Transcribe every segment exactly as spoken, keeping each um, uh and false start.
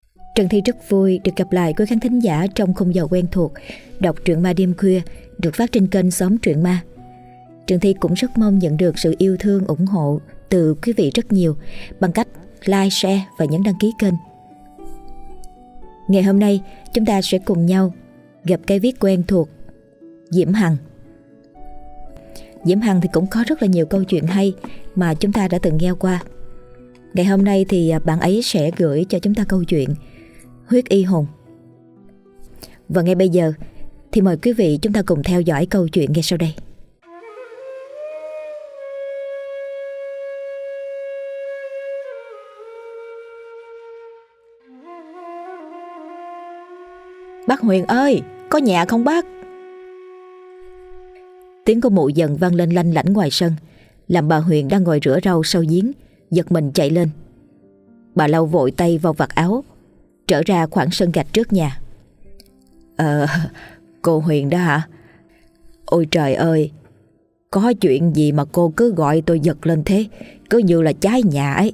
Trần Thi rất vui được gặp lại quý khán thính giả trong khung giờ quen thuộc đọc truyện ma đêm khuya được phát trên kênh Xóm Truyện Ma. Trần Thi cũng rất mong nhận được sự yêu thương ủng hộ từ quý vị rất nhiều bằng cách like, share và nhấn đăng ký kênh. Ngày hôm nay chúng ta sẽ cùng nhau gặp cái viết quen thuộc Diễm Hằng. Diễm Hằng thì cũng có rất là nhiều câu chuyện hay mà chúng ta đã từng nghe qua. Ngày hôm nay thì bạn ấy sẽ gửi cho chúng ta câu chuyện Huyết y hồn. Và ngay bây giờ thì mời quý vị chúng ta cùng theo dõi câu chuyện ngay sau đây. Bác Huyền ơi, có nhà không bác? Tiếng của mụ dần vang lên lanh lảnh ngoài sân, làm bà Huyền đang ngồi rửa rau sau giếng giật mình chạy lên. Bà lau vội tay vào vạt áo, trở ra khoảng sân gạch trước nhà. Ờ, cô Huyền đó hả? Ôi trời ơi, có chuyện gì mà cô cứ gọi tôi giật lên thế, cứ như là cháy nhà ấy.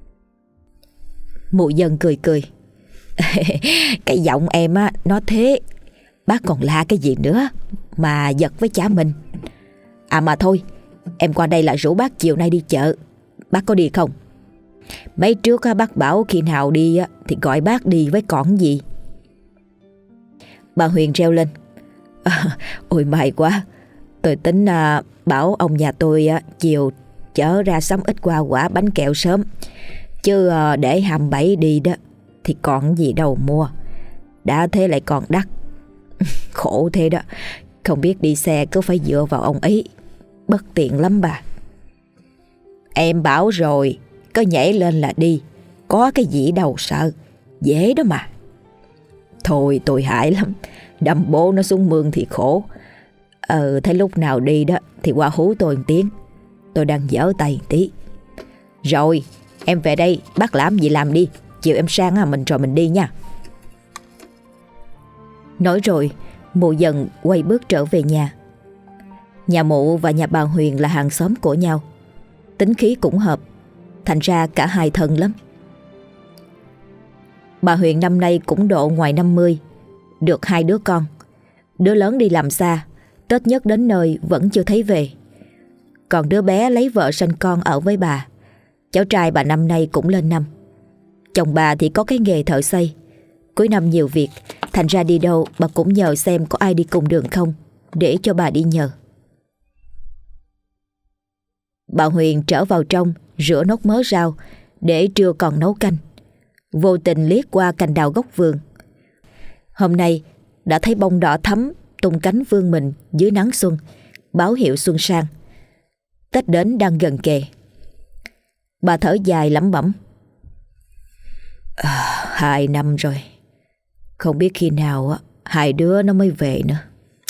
Mụ dần cười cười. Cái giọng em á, nó thế. Bác còn la cái gì nữa mà giật với cha mình. À mà thôi, em qua đây là rủ bác chiều nay đi chợ. Bác có đi không? Mấy trước á, bác bảo khi nào đi á, thì gọi bác đi với còn gì. Bà Huyền reo lên. À, ôi may quá. Tôi tính à, bảo ông nhà tôi á, chiều chở ra sắm ít hoa quả bánh kẹo sớm. Chứ à, để hầm bảy đi đó thì còn gì đâu mua. Đã thế lại còn đắt. Khổ thế đó. Không biết đi xe cứ phải dựa vào ông ấy. Bất tiện lắm bà. Em bảo rồi, có nhảy lên là đi. Có cái gì đâu sợ. Dễ đó mà. Thôi tôi hại lắm. Đâm bố nó xuống mương thì khổ. Ờ thấy lúc nào đi đó thì qua hú tôi một tiếng. Tôi đang dở tay một tí. Rồi em về đây, bác làm gì làm đi. Chiều em sang à, mình rồi mình đi nha. Nói rồi mụ dần quay bước trở về nhà. Nhà mụ và nhà bà Huyền là hàng xóm của nhau, tính khí cũng hợp, thành ra cả hai thân lắm. Bà Huyền năm nay cũng độ ngoài năm mươi, được hai đứa con. Đứa lớn đi làm xa, Tết nhất đến nơi vẫn chưa thấy về. Còn đứa bé lấy vợ sanh con ở với bà. Cháu trai bà năm nay cũng lên năm. Chồng bà thì có cái nghề thợ xây, cuối năm nhiều việc, thành ra đi đâu bà cũng nhờ xem có ai đi cùng đường không, để cho bà đi nhờ. Bà Huyền trở vào trong rửa nốt mớ rau để trưa còn nấu canh. Vô tình liếc qua cành đào góc vườn. Hôm nay đã thấy bông đỏ thắm tung cánh vươn mình dưới nắng xuân, báo hiệu xuân sang. Tết đến đang gần kề. Bà thở dài lẩm bẩm. À, hai năm rồi, không biết khi nào á hai đứa nó mới về nữa.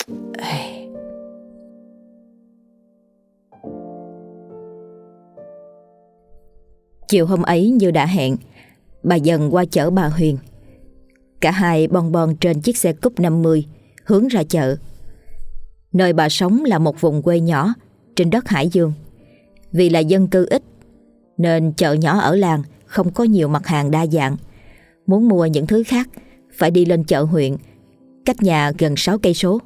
Chiều hôm ấy như đã hẹn, bà dần qua chở bà Huyền. Cả hai bon bon trên chiếc xe cúp năm mươi hướng ra chợ. Nơi bà sống là một vùng quê nhỏ trên đất Hải Dương. Vì là dân cư ít nên chợ nhỏ ở làng không có nhiều mặt hàng đa dạng. Muốn mua những thứ khác phải đi lên chợ huyện, cách nhà gần sáu cây số.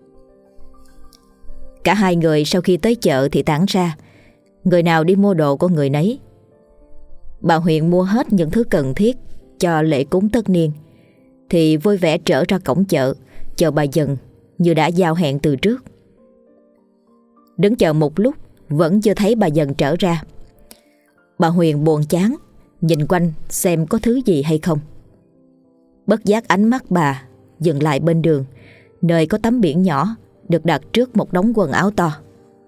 Cả hai người sau khi tới chợ thì tản ra, người nào đi mua đồ của người nấy. Bà Huyền mua hết những thứ cần thiết cho lễ cúng tất niên thì vui vẻ trở ra cổng chợ chờ bà dần như đã giao hẹn từ trước. Đứng chờ một lúc vẫn chưa thấy bà dần trở ra. Bà Huyền buồn chán nhìn quanh xem có thứ gì hay không. Bất giác ánh mắt bà dừng lại bên đường, nơi có tấm biển nhỏ được đặt trước một đống quần áo to.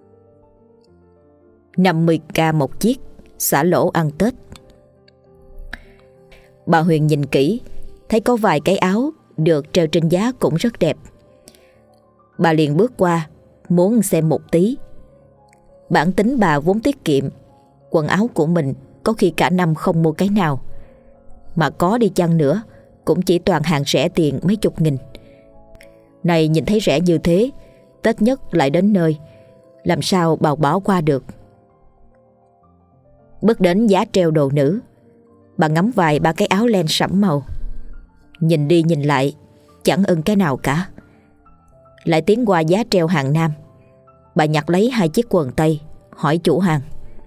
năm mươi k một chiếc, xả lỗ ăn Tết. Bà Huyền nhìn kỹ, thấy có vài cái áo được treo trên giá cũng rất đẹp. Bà liền bước qua, muốn xem một tí. Bản tính bà vốn tiết kiệm, quần áo của mình có khi cả năm không mua cái nào. Mà có đi chăng nữa cũng chỉ toàn hàng rẻ tiền mấy chục nghìn. Này nhìn thấy rẻ như thế, Tết nhất lại đến nơi, làm sao bà bỏ qua được. Bước đến giá treo đồ nữ, bà ngắm vài ba cái áo len sẫm màu, Nhìn đi nhìn lại chẳng ưng cái nào cả. Lại tiến qua giá treo hàng nam, bà nhặt lấy hai chiếc quần tây, hỏi chủ hàng: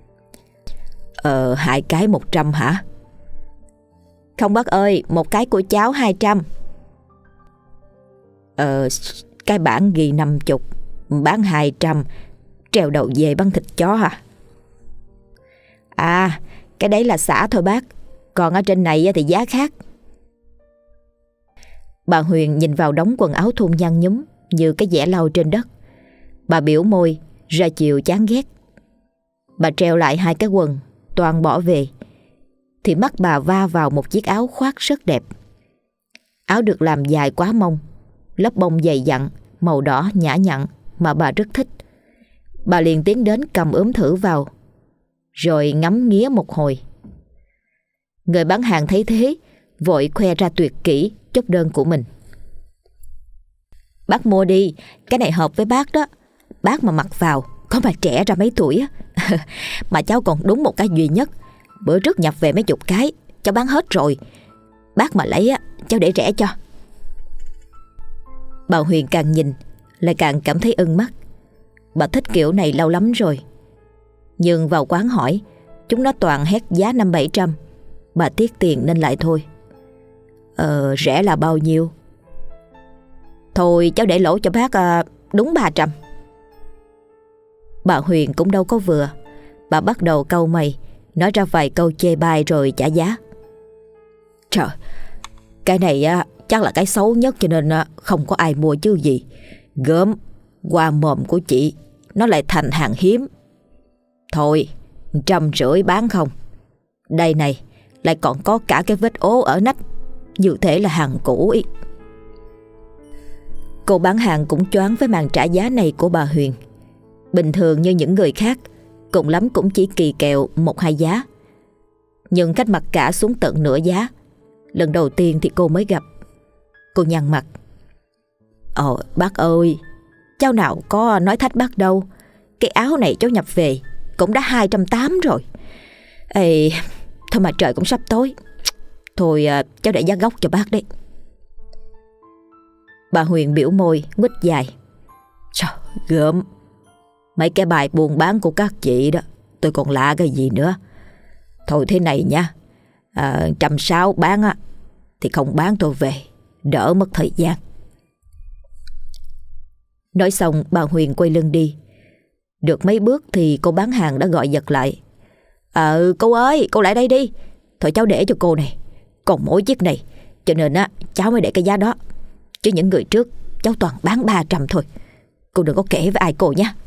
Ờ hai cái một trăm hả? Không bác ơi, một cái của cháu hai trăm. Ờ cái bản ghi năm chục, bán hai trăm, treo đầu về bán thịt chó hả? À cái đấy là xả thôi bác, còn ở trên này thì giá khác. Bà Huyền nhìn vào đống quần áo thun nhăn nhúm như cái dẻ lau trên đất. Bà biểu môi ra chiều chán ghét. Bà treo lại hai cái quần, toàn bỏ về, thì mắt bà va vào một chiếc áo khoác rất đẹp. Áo được làm dài quá mông, lớp bông dày dặn, màu đỏ nhã nhặn mà bà rất thích. Bà liền tiến đến cầm ướm thử vào, rồi ngắm nghía một hồi. Người bán hàng thấy thế, vội khoe ra tuyệt kỹ chốt đơn của mình. Bác mua đi, cái này hợp với bác đó. Bác mà mặc vào có mà trẻ ra mấy tuổi á. Mà cháu còn đúng một cái duy nhất, bữa trước nhập về mấy chục cái, cháu bán hết rồi. Bác mà lấy á, cháu để rẻ cho. Bà Huyền càng nhìn lại càng cảm thấy ưng mắt. Bà thích kiểu này lâu lắm rồi. Nhưng vào quán hỏi, chúng nó toàn hét giá năm bảy trăm. Bà tiếc tiền nên lại thôi. Ờ rẻ là bao nhiêu? Thôi cháu để lỗ cho bác à, đúng ba trăm. Bà Huyền cũng đâu có vừa. Bà bắt đầu cau mày, nói ra vài câu chê bai rồi trả giá. Trời, cái này á, chắc là cái xấu nhất cho nên á, không có ai mua chứ gì. Gớm, qua mồm của chị nó lại thành hàng hiếm. Thôi, trăm rưỡi bán không? Đây này, lại còn có cả cái vết ố ở nách, như thể là hàng cũ ý. Cô bán hàng cũng choáng với màn trả giá này của bà Huyền. Bình thường như những người khác, cùng lắm cũng chỉ kỳ kèo một hai giá. Nhưng khách mặc cả xuống tận nửa giá. Lần đầu tiên thì cô mới gặp. Cô nhăn mặt. Ồ bác ơi, cháu nào có nói thách bác đâu. Cái áo này cháu nhập về cũng đã hai trăm tám mươi rồi. Ê, thôi mà trời cũng sắp tối. Thôi cháu để giá gốc cho bác đấy. Bà Huyền biểu môi nguýt dài. Trời gớm. Mấy cái bài buôn bán của các chị đó tôi còn lạ cái gì nữa. Thôi thế này nha, à, trăm sáu bán á thì không bán tôi về, đỡ mất thời gian. Nói xong bà Huyền quay lưng đi. Được mấy bước thì cô bán hàng đã gọi giật lại. Ờ cô ơi, cô lại đây đi. Thôi cháu để cho cô này, còn mỗi chiếc này, cho nên á cháu mới để cái giá đó. Chứ những người trước cháu toàn bán ba trăm thôi. Cô đừng có kể với ai cô nhé.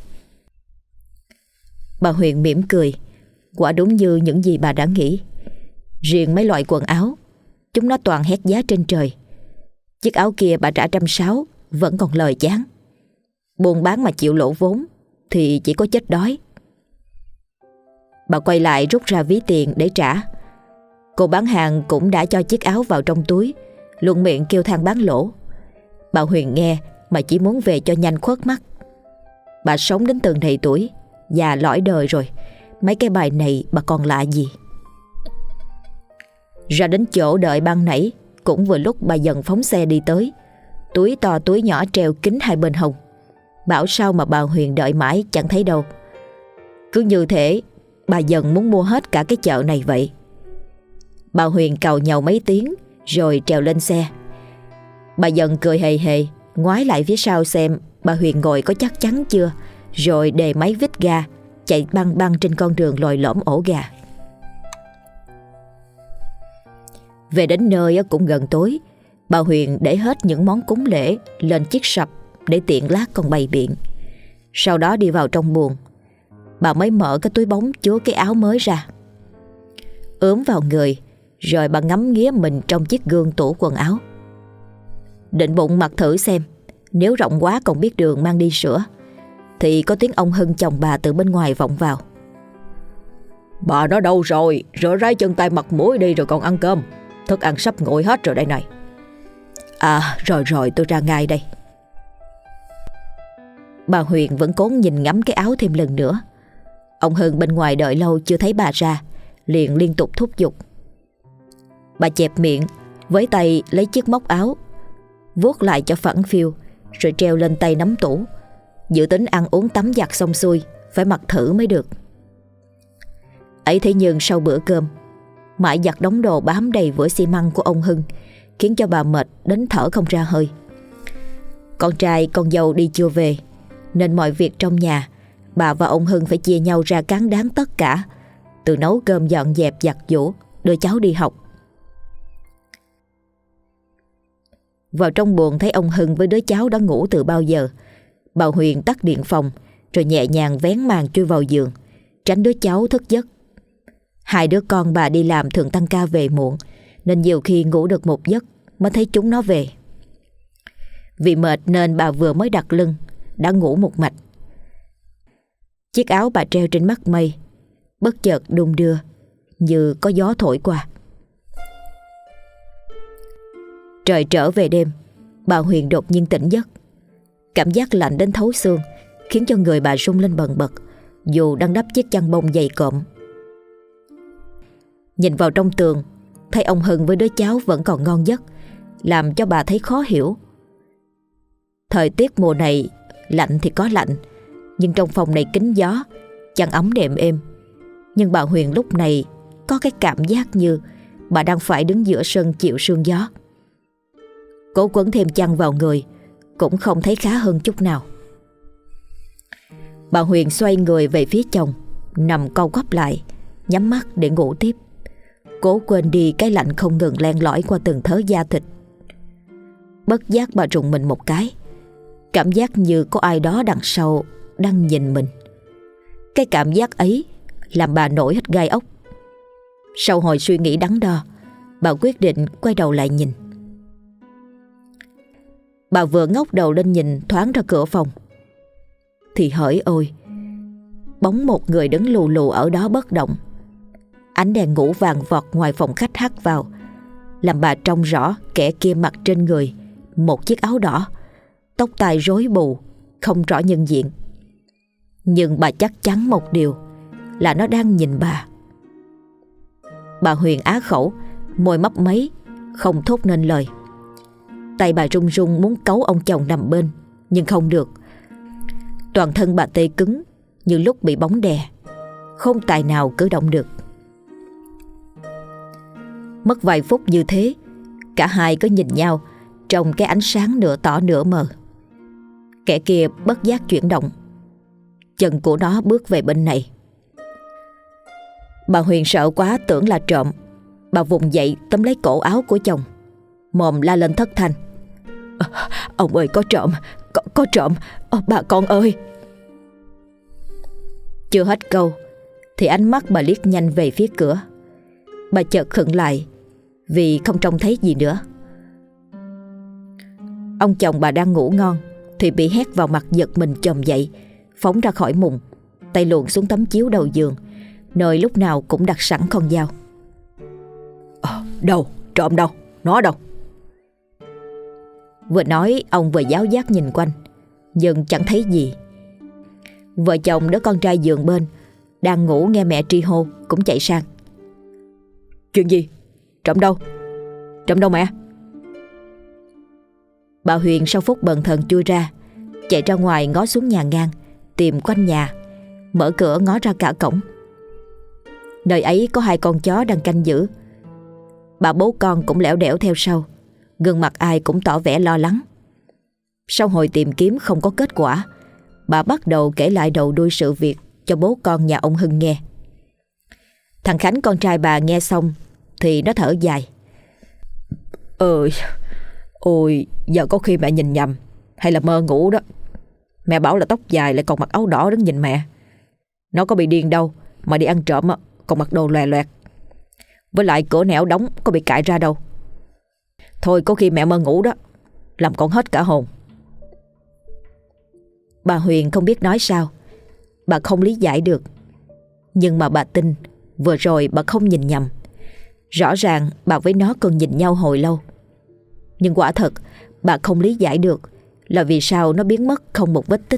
Bà Huyền mỉm cười. Quả đúng như những gì bà đã nghĩ. Riêng mấy loại quần áo, chúng nó toàn hét giá trên trời. Chiếc áo kia bà trả trăm sáu, vẫn còn lời chán. Buôn bán mà chịu lỗ vốn thì chỉ có chết đói. Bà quay lại rút ra ví tiền để trả. Cô bán hàng cũng đã cho chiếc áo vào trong túi, luôn miệng kêu than bán lỗ. Bà Huyền nghe mà chỉ muốn về cho nhanh khuất mắt. Bà sống đến từng này tuổi, già lõi đời rồi, mấy cái bài này bà còn lạ gì. Ra đến chỗ đợi ban nãy, cũng vừa lúc bà dần phóng xe đi tới. Túi to túi nhỏ treo kín hai bên hông. Bảo sao mà bà Huyền đợi mãi chẳng thấy đâu. Cứ như thế bà dần muốn mua hết cả cái chợ này vậy. Bà Huyền càu nhàu mấy tiếng rồi trèo lên xe. Bà dần cười hề hề, ngoái lại phía sau xem bà Huyền ngồi có chắc chắn chưa, rồi đề máy vít ga chạy băng băng trên con đường lồi lõm ổ gà. Về đến nơi cũng gần tối. Bà Huyền để hết những món cúng lễ lên chiếc sập để tiện lát còn bày biện. Sau đó đi vào trong buồng. Bà mới mở cái túi bóng chứa cái áo mới ra, ướm vào người, rồi bà ngắm nghía mình trong chiếc gương tủ quần áo. Định bụng mặc thử xem, nếu rộng quá còn biết đường mang đi sửa. Thì có tiếng ông Hưng chồng bà từ bên ngoài vọng vào. Bà nó đâu rồi? Rửa ráy chân tay mặt mũi đi rồi còn ăn cơm. Thức ăn sắp nguội hết rồi đây này. À rồi rồi tôi ra ngay đây. Bà Huyền vẫn cố nhìn ngắm cái áo thêm lần nữa. Ông Hưng bên ngoài đợi lâu chưa thấy bà ra, liền liên tục thúc giục. Bà chẹp miệng với tay lấy chiếc móc áo, vuốt lại cho phẳng phiu, rồi treo lên tay nắm tủ, dự tính ăn uống tắm giặt xong xuôi phải mặc thử mới được. Ấy thế nhưng sau bữa cơm, mãi giặt đống đồ bám đầy vữa xi măng của ông Hưng khiến cho bà mệt đến thở không ra hơi. Con trai con dâu đi chưa về, nên mọi việc trong nhà bà và ông Hưng phải chia nhau ra cán đáng tất cả, từ nấu cơm, dọn dẹp, giặt giũ, đưa cháu đi học. Vào trong buồng thấy ông Hưng với đứa cháu đã ngủ từ bao giờ, bà Huyền tắt điện phòng rồi nhẹ nhàng vén màn chui vào giường, tránh đứa cháu thức giấc. Hai đứa con bà đi làm thường tăng ca về muộn, nên nhiều khi ngủ được một giấc mới thấy chúng nó về. Vì mệt nên bà vừa mới đặt lưng đã ngủ một mạch. Chiếc áo bà treo trên mắt mây, bất chợt đung đưa như có gió thổi qua. Trời trở về đêm, bà Huyền đột nhiên tỉnh giấc. Cảm giác lạnh đến thấu xương khiến cho người bà rung lên bần bật, dù đang đắp chiếc chăn bông dày cộm. Nhìn vào trong tường, thấy ông Hưng với đứa cháu vẫn còn ngon giấc, làm cho bà thấy khó hiểu. Thời tiết mùa này lạnh thì có lạnh, nhưng trong phòng này kín gió, chăn ấm đệm êm. Nhưng bà Huyền lúc này có cái cảm giác như bà đang phải đứng giữa sân chịu sương gió. Cố quấn thêm chăn vào người cũng không thấy khá hơn chút nào. Bà Huyền xoay người về phía chồng, nằm co quắp lại, nhắm mắt để ngủ tiếp, cố quên đi cái lạnh không ngừng len lỏi qua từng thớ da thịt. Bất giác bà rùng mình một cái, cảm giác như có ai đó đằng sau đang nhìn mình. Cái cảm giác ấy làm bà nổi hết gai ốc. Sau hồi suy nghĩ đắn đo, bà quyết định quay đầu lại nhìn. Bà vừa ngóc đầu lên nhìn thoáng ra cửa phòng, thì hỡi ôi, bóng một người đứng lù lù ở đó bất động. Ánh đèn ngũ vàng vọt ngoài phòng khách hắt vào, làm bà trông rõ kẻ kia mặc trên người một chiếc áo đỏ, tóc tai rối bù, không rõ nhân diện. Nhưng bà chắc chắn một điều là nó đang nhìn bà. Bà Huyền á khẩu, môi mấp máy, không thốt nên lời. Tay bà run run muốn cấu ông chồng nằm bên, nhưng không được. Toàn thân bà tê cứng như lúc bị bóng đè, không tài nào cử động được. Mất vài phút như thế, cả hai có nhìn nhau trong cái ánh sáng nửa tỏ nửa mờ. Kẻ kia bất giác chuyển động, chân của nó bước về bên này. Bà Huyền sợ quá tưởng là trộm. Bà vùng dậy tóm lấy cổ áo của chồng, mồm la lên thất thanh: à, ông ơi, có trộm, có, có trộm, à, bà con ơi. Chưa hết câu thì ánh mắt bà liếc nhanh về phía cửa. Bà chợt khựng lại vì không trông thấy gì nữa. Ông chồng bà đang ngủ ngon thì bị hét vào mặt giật mình chồm dậy, phóng ra khỏi mùng, tay luồn xuống tấm chiếu đầu giường, nơi lúc nào cũng đặt sẵn con dao. À, đâu, trộm đâu, nó đâu? Vừa nói ông vừa giáo giác nhìn quanh, nhưng chẳng thấy gì. Vợ chồng đứa con trai giường bên đang ngủ nghe mẹ tri hô cũng chạy sang: Chuyện gì? Trộm đâu? Trộm đâu mẹ? Bà Huyền sau phút bần thần chui ra, chạy ra ngoài ngó xuống nhà ngang, tìm quanh nhà, mở cửa ngó ra cả cổng. Nơi ấy có hai con chó đang canh giữ. Bà bố con cũng lẻo đẻo theo sau, gương mặt ai cũng tỏ vẻ lo lắng. Sau hồi tìm kiếm không có kết quả, bà bắt đầu kể lại đầu đuôi sự việc cho bố con nhà ông Hưng nghe. Thằng Khánh con trai bà nghe xong thì nó thở dài: Ơi, ôi, giờ có khi mẹ nhìn nhầm hay là mơ ngủ đó. Mẹ bảo là tóc dài lại còn mặc áo đỏ đứng nhìn mẹ. Nó có bị điên đâu mà đi ăn trộm còn mặc đồ loè loẹt. Với lại cửa nẻo đóng có bị cạy ra đâu. Thôi có khi mẹ mơ ngủ đó, làm con hết cả hồn. Bà Huyền không biết nói sao. Bà không lý giải được. Nhưng mà bà tin vừa rồi bà không nhìn nhầm. Rõ ràng bà với nó còn nhìn nhau hồi lâu. Nhưng quả thật bà không lý giải được là vì sao nó biến mất không một vết tích.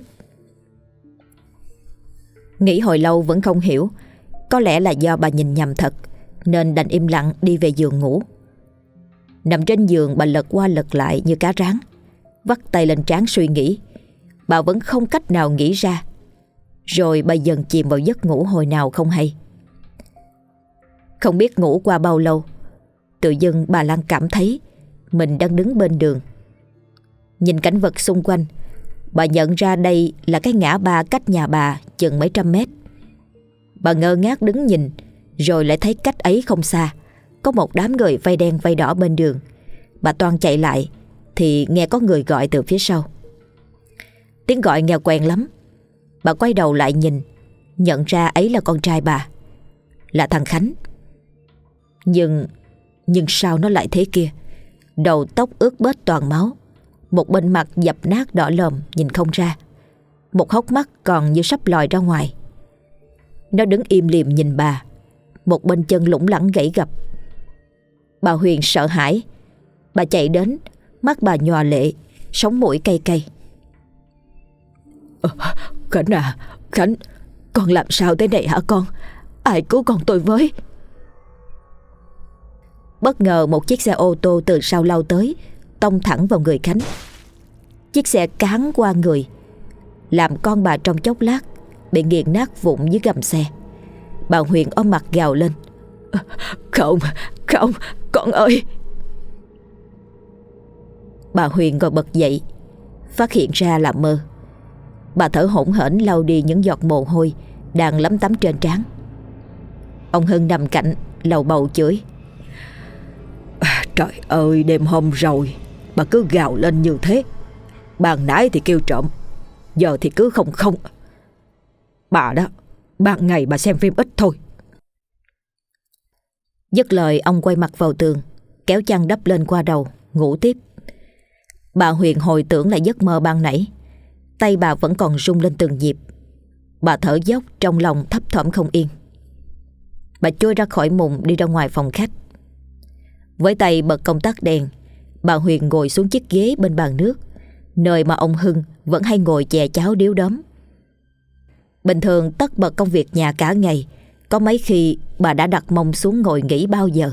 Nghĩ hồi lâu vẫn không hiểu. Có lẽ là do bà nhìn nhầm thật, nên đành im lặng đi về giường ngủ. Nằm trên giường, bà lật qua lật lại như cá rán, vắt tay lên trán suy nghĩ. Bà vẫn không cách nào nghĩ ra. Rồi bà dần chìm vào giấc ngủ hồi nào không hay. Không biết ngủ qua bao lâu, tự dưng bà Lan cảm thấy mình đang đứng bên đường. Nhìn cảnh vật xung quanh, bà nhận ra đây là cái ngã ba cách nhà bà chừng mấy trăm mét. Bà ngơ ngác đứng nhìn, rồi lại thấy cách ấy không xa có một đám người vây đen vây đỏ bên đường. Bà toan chạy lại thì nghe có người gọi từ phía sau. Tiếng gọi nghe quen lắm. Bà quay đầu lại nhìn, nhận ra ấy là con trai bà, là thằng Khánh. Nhưng Nhưng sao nó lại thế kia? Đầu tóc ướt bết toàn máu, một bên mặt dập nát đỏ lòm nhìn không ra, một hốc mắt còn như sắp lòi ra ngoài. Nó đứng im lìm nhìn bà, một bên chân lủng lẳng gãy gập. Bà Huyền sợ hãi. Bà chạy đến, mắt bà nhòa lệ, sống mũi cay cay. Khánh à, Khánh, con làm sao thế này hả con? Ai cứu con tôi với? Bất ngờ một chiếc xe ô tô từ sau lao tới, tông thẳng vào người Khánh. Chiếc xe cán qua người, làm con bà trong chốc lát bị nghiền nát vụn dưới gầm xe. Bà Huyền ôm mặt gào lên. Không, không, con ơi! Bà Huyền ngồi bật dậy, phát hiện ra là mơ. Bà thở hổn hển lau đi những giọt mồ hôi đang lấm tấm trên trán. Ông Hưng nằm cạnh lầu bầu chửi. À, trời ơi, đêm hôm rồi bà cứ gào lên như thế. Ban nãy thì kêu trộm, giờ thì cứ không không. Bà đó, ban ngày bà xem phim ít thôi. Dứt lời, ông quay mặt vào tường, kéo chăn đắp lên qua đầu, ngủ tiếp. Bà Huyền hồi tưởng lại giấc mơ ban nãy. Tay bà vẫn còn rung lên từng nhịp. Bà thở dốc, trong lòng thấp thỏm không yên. Bà trôi ra khỏi mùng, đi ra ngoài phòng khách. Với tay bật công tắc đèn, bà Huyền ngồi xuống chiếc ghế bên bàn nước, nơi mà ông Hưng vẫn hay ngồi chè cháo điếu đóm. Bình thường tất bật công việc nhà cả ngày, có mấy khi bà đã đặt mông xuống ngồi nghỉ bao giờ.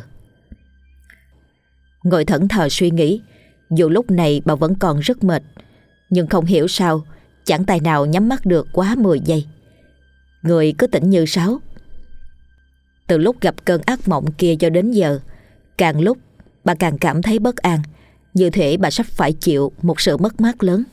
Ngồi thẫn thờ suy nghĩ. Dù lúc này bà vẫn còn rất mệt, nhưng không hiểu sao chẳng tài nào nhắm mắt được quá mười giây. Người cứ tỉnh như sáo. Từ lúc gặp cơn ác mộng kia cho đến giờ, càng lúc bà càng cảm thấy bất an, như thể bà sắp phải chịu một sự mất mát lớn.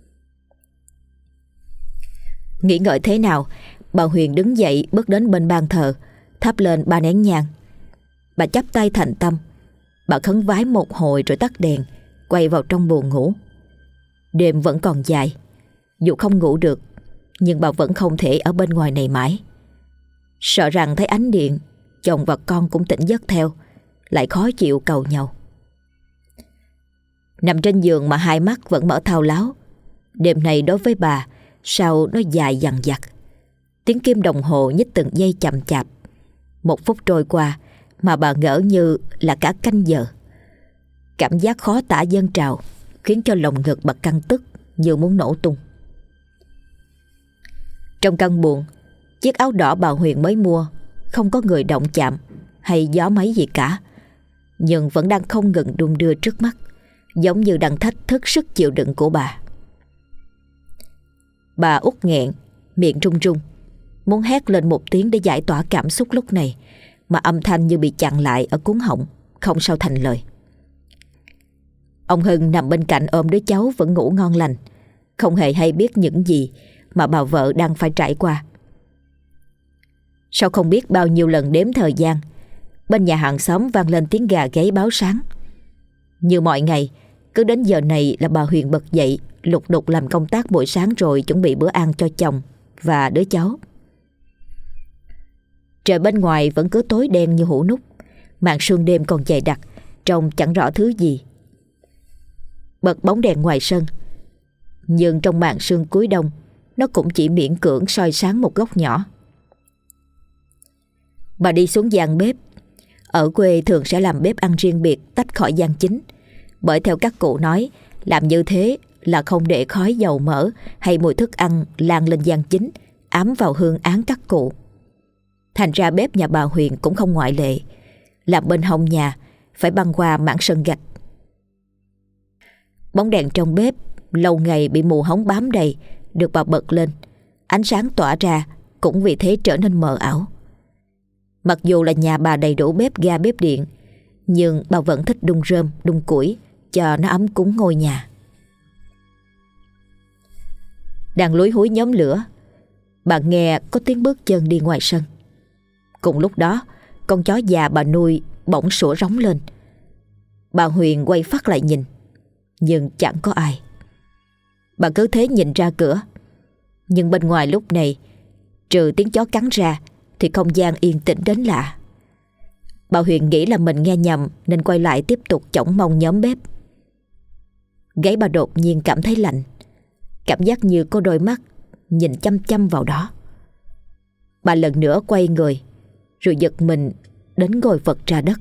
Nghĩ ngợi thế nào, bà Huyền đứng dậy bước đến bên ban thờ, thắp lên ba nén nhang. Bà chắp tay thành tâm. Bà khấn vái một hồi rồi tắt đèn, quay vào trong buồng ngủ. Đêm vẫn còn dài. Dù không ngủ được, nhưng bà vẫn không thể ở bên ngoài này mãi. Sợ rằng thấy ánh điện, chồng và con cũng tỉnh giấc theo, lại khó chịu cầu nhau. Nằm trên giường mà hai mắt vẫn mở thao láo. Đêm này đối với bà, sao nó dài dằng dặc. Tiếng kim đồng hồ nhích từng giây chậm chạp. Một phút trôi qua mà bà ngỡ như là cả canh giờ. Cảm giác khó tả dâng trào, khiến cho lồng ngực bà căng tức như muốn nổ tung. Trong căn buồng, chiếc áo đỏ bà Huyền mới mua không có người động chạm hay gió máy gì cả, nhưng vẫn đang không ngừng đung đưa trước mắt, giống như đang thách thức sức chịu đựng của bà. Bà út nghẹn, miệng run run, muốn hét lên một tiếng để giải tỏa cảm xúc lúc này, mà âm thanh như bị chặn lại ở cuống họng, không sao thành lời. Ông Hưng nằm bên cạnh ôm đứa cháu vẫn ngủ ngon lành, không hề hay biết những gì mà bà vợ đang phải trải qua. Sau không biết bao nhiêu lần đếm thời gian, bên nhà hàng xóm vang lên tiếng gà gáy báo sáng. Như mọi ngày, cứ đến giờ này là bà Huyền bật dậy, lục đục làm công tác buổi sáng rồi chuẩn bị bữa ăn cho chồng và đứa cháu. Trời bên ngoài vẫn cứ tối đen như hũ nút, màn sương đêm còn dày đặc, trông chẳng rõ thứ gì. Bật bóng đèn ngoài sân, nhưng trong màn sương cuối đông, nó cũng chỉ miễn cưỡng soi sáng một góc nhỏ. Bà đi xuống gian bếp. Ở quê thường sẽ làm bếp ăn riêng biệt tách khỏi gian chính, bởi theo các cụ nói, làm như thế là không để khói dầu mỡ hay mùi thức ăn lan lên gian chính, ám vào hương án các cụ. Thành ra bếp nhà bà Huyền cũng không ngoại lệ. Làm bên hông nhà phải băng qua mảng sân gạch, Bóng đèn trong bếp lâu ngày bị mù hóng bám đầy được bà bật lên, ánh sáng tỏa ra cũng vì thế trở nên mờ ảo. Mặc dù là nhà bà đầy đủ bếp ga bếp điện, nhưng bà vẫn thích đun rơm đun củi cho nó ấm cúng ngôi nhà. Đang lúi húi nhóm lửa, bà nghe có tiếng bước chân đi ngoài sân. Cùng lúc đó, con chó già bà nuôi bỗng sủa rống lên. Bà Huyền quay phát lại nhìn, nhưng chẳng có ai. Bà cứ thế nhìn ra cửa, nhưng bên ngoài lúc này, trừ tiếng chó cắn ra, thì không gian yên tĩnh đến lạ. Bà Huyền nghĩ là mình nghe nhầm nên quay lại tiếp tục chổng mông nhóm bếp. Gáy bà đột nhiên cảm thấy lạnh, cảm giác như có đôi mắt nhìn chăm chăm vào đó. Bà lần nữa quay người, rồi giật mình đến ngồi vật ra đất.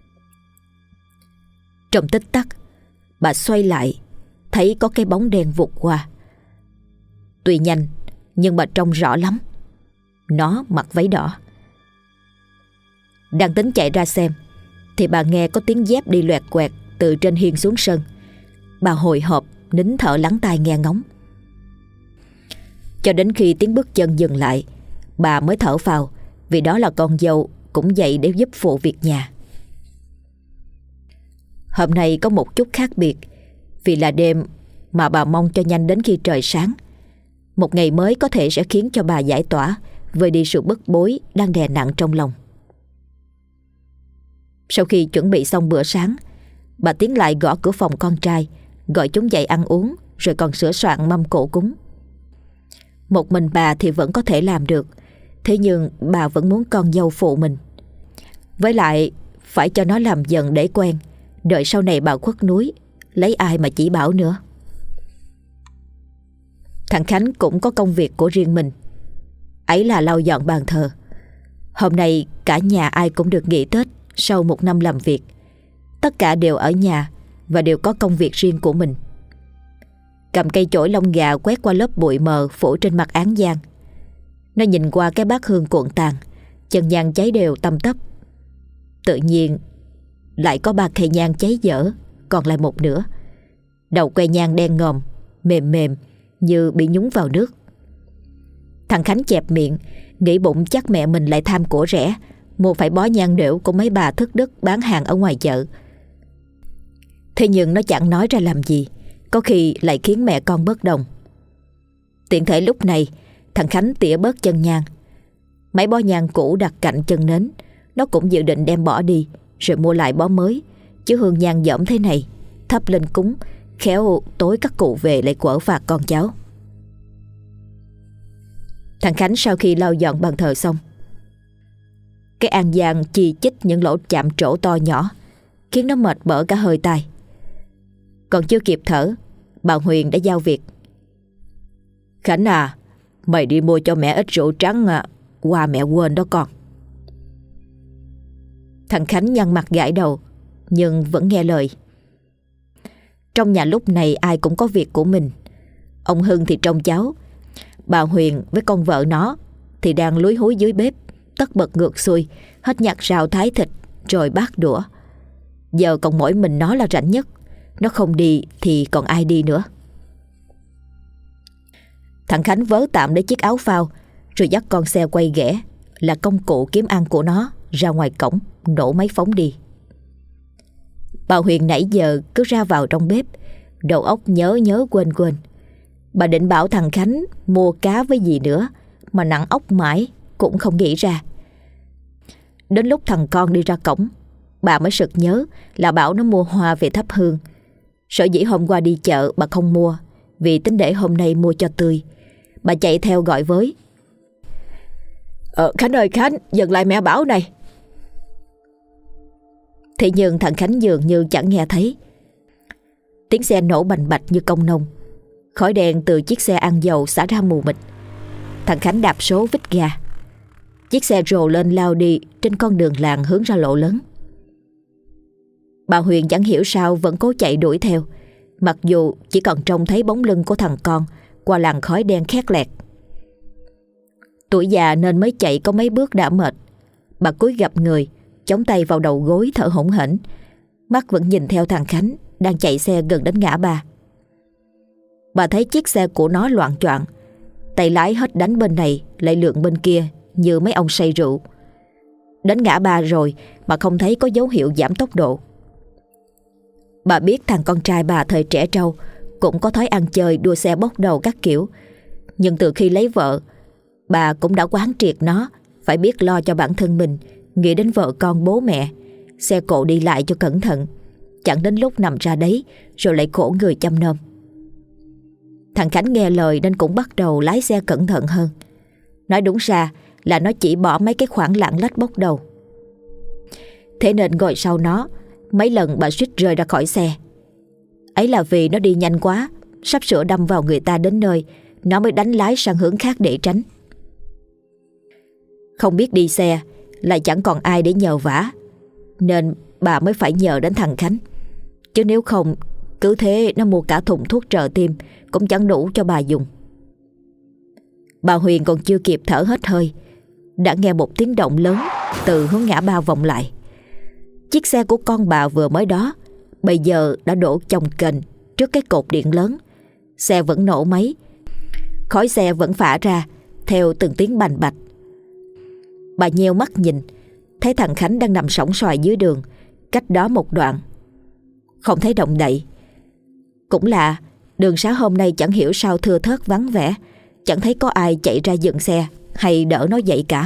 Trong tích tắc, bà xoay lại, thấy có cái bóng đen vụt qua. Tuy nhanh, nhưng bà trông rõ lắm. Nó mặc váy đỏ. Đang tính chạy ra xem, thì bà nghe có tiếng dép đi loẹt quẹt từ trên hiên xuống sân. Bà hồi hộp nín thở lắng tai nghe ngóng. Cho đến khi tiếng bước chân dừng lại, bà mới thở phào, vì đó là con dâu cũng dậy để giúp phụ việc nhà. Hôm nay có một chút khác biệt, vì là đêm mà bà mong cho nhanh đến khi trời sáng. Một ngày mới có thể sẽ khiến cho bà giải tỏa, vơi đi sự bức bối đang đè nặng trong lòng. Sau khi chuẩn bị xong bữa sáng, bà tiến lại gõ cửa phòng con trai, gọi chúng dậy ăn uống, rồi còn sửa soạn mâm cỗ cúng. Một mình bà thì vẫn có thể làm được, thế nhưng bà vẫn muốn con dâu phụ mình. Với lại phải cho nó làm dần để quen, đợi sau này bà khuất núi, lấy ai mà chỉ bảo nữa. Thằng Khánh cũng có công việc của riêng mình, ấy là lau dọn bàn thờ. Hôm nay cả nhà ai cũng được nghỉ Tết sau một năm làm việc. Tất cả đều ở nhà và đều có công việc riêng của mình. Cầm cây chổi lông gà quét qua lớp bụi mờ phủ trên mặt án giang. Nó nhìn qua cái bát hương cuộn tàn, chân nhang cháy đều tăm tắp. Tự nhiên lại có ba cây nhang cháy dở, còn lại một nửa. Đầu que nhang đen ngòm, mềm mềm như bị nhúng vào nước. Thằng Khánh chẹp miệng, nghĩ bụng chắc mẹ mình lại tham của rẻ, mua phải bó nhang đểu của mấy bà thức đức bán hàng ở ngoài chợ. Thế nhưng nó chẳng nói ra làm gì, có khi lại khiến mẹ con bất đồng. Tiện thể lúc này, thằng Khánh tỉa bớt chân nhang. Mấy bó nhang cũ đặt cạnh chân nến, nó cũng dự định đem bỏ đi, rồi mua lại bó mới. Chứ hương nhang dởm thế này, thắp lên cúng, khéo tối các cụ về lại quở phạt con cháu. Thằng Khánh sau khi lau dọn bàn thờ xong, cái an giang chi chít những lỗ chạm trổ to nhỏ, khiến nó mệt bở cả hơi tai. Còn chưa kịp thở, bà Huyền đã giao việc. Khánh à, mày đi mua cho mẹ ít rượu trắng à, qua mẹ quên đó con. Thằng Khánh nhăn mặt gãi đầu, nhưng vẫn nghe lời. Trong nhà lúc này ai cũng có việc của mình. Ông Hưng thì trông cháu, bà Huyền với con vợ nó thì đang lúi húi dưới bếp, tất bật ngược xuôi, hết nhặt rau thái thịt rồi bát đũa. Giờ còn mỗi mình nó là rảnh nhất. Nó không đi thì còn ai đi nữa. Thằng Khánh vớ tạm lấy chiếc áo phao, rồi dắt con xe quay ghẻ là công cụ kiếm ăn của nó ra ngoài cổng, nổ máy phóng đi. Bà Huyền nãy giờ cứ ra vào trong bếp, đầu óc nhớ nhớ quên quên. Bà định bảo thằng Khánh mua cá với gì nữa, mà nặng óc mãi cũng không nghĩ ra. Đến lúc thằng con đi ra cổng, bà mới sực nhớ là bảo nó mua hoa về thắp hương. Sở dĩ hôm qua đi chợ bà không mua, vì tính để hôm nay mua cho tươi. Bà chạy theo gọi với. Ờ Khánh ơi Khánh, dừng lại mẹ bảo này. Thế nhưng thằng Khánh dường như chẳng nghe thấy. Tiếng xe nổ bành bạch như công nông, khói đen từ chiếc xe ăn dầu xả ra mù mịt. Thằng Khánh đạp số vít ga. Chiếc xe rồ lên lao đi trên con đường làng hướng ra lộ lớn. Bà Huyền chẳng hiểu sao vẫn cố chạy đuổi theo, mặc dù chỉ còn trông thấy bóng lưng của thằng con qua làn khói đen khét lẹt. Tuổi già nên mới chạy có mấy bước đã mệt. Bà cúi gập người, chống tay vào đầu gối thở hổn hển, mắt vẫn nhìn theo thằng Khánh đang chạy xe gần đến ngã ba. Bà thấy chiếc xe của nó loạng choạng, tay lái hết đánh bên này lại lượn bên kia như mấy ông say rượu. Đến ngã ba rồi mà không thấy có dấu hiệu giảm tốc độ. Bà biết thằng con trai bà thời trẻ trâu cũng có thói ăn chơi đua xe bốc đầu các kiểu, nhưng từ khi lấy vợ, bà cũng đã quán triệt nó phải biết lo cho bản thân mình, nghĩ đến vợ con bố mẹ, xe cộ đi lại cho cẩn thận, chẳng đến lúc nằm ra đấy rồi lại khổ người chăm nom. Thằng Khánh nghe lời nên cũng bắt đầu lái xe cẩn thận hơn. Nói đúng ra là nó chỉ bỏ mấy cái khoảng lạng lách bốc đầu. Thế nên ngồi sau nó, mấy lần bà suýt rơi ra khỏi xe. Ấy là vì nó đi nhanh quá, sắp sửa đâm vào người ta đến nơi, nó mới đánh lái sang hướng khác để tránh. Không biết đi xe, lại chẳng còn ai để nhờ vả, nên bà mới phải nhờ đến thằng Khánh. Chứ nếu không, cứ thế nó mua cả thùng thuốc trợ tim cũng chẳng đủ cho bà dùng. Bà Huyền còn chưa kịp thở hết hơi, đã nghe một tiếng động lớn từ hướng ngã ba vọng lại. Chiếc xe của con bà vừa mới đó bây giờ đã đổ chồng kềnh trước cái cột điện lớn. Xe vẫn nổ máy, khói xe vẫn phả ra theo từng tiếng bành bạch. Bà nheo mắt nhìn, thấy thằng Khánh đang nằm sõng soài dưới đường, cách đó một đoạn, không thấy động đậy. Cũng lạ, đường xá hôm nay chẳng hiểu sao thưa thớt vắng vẻ, chẳng thấy có ai chạy ra dừng xe hay đỡ nó dậy cả.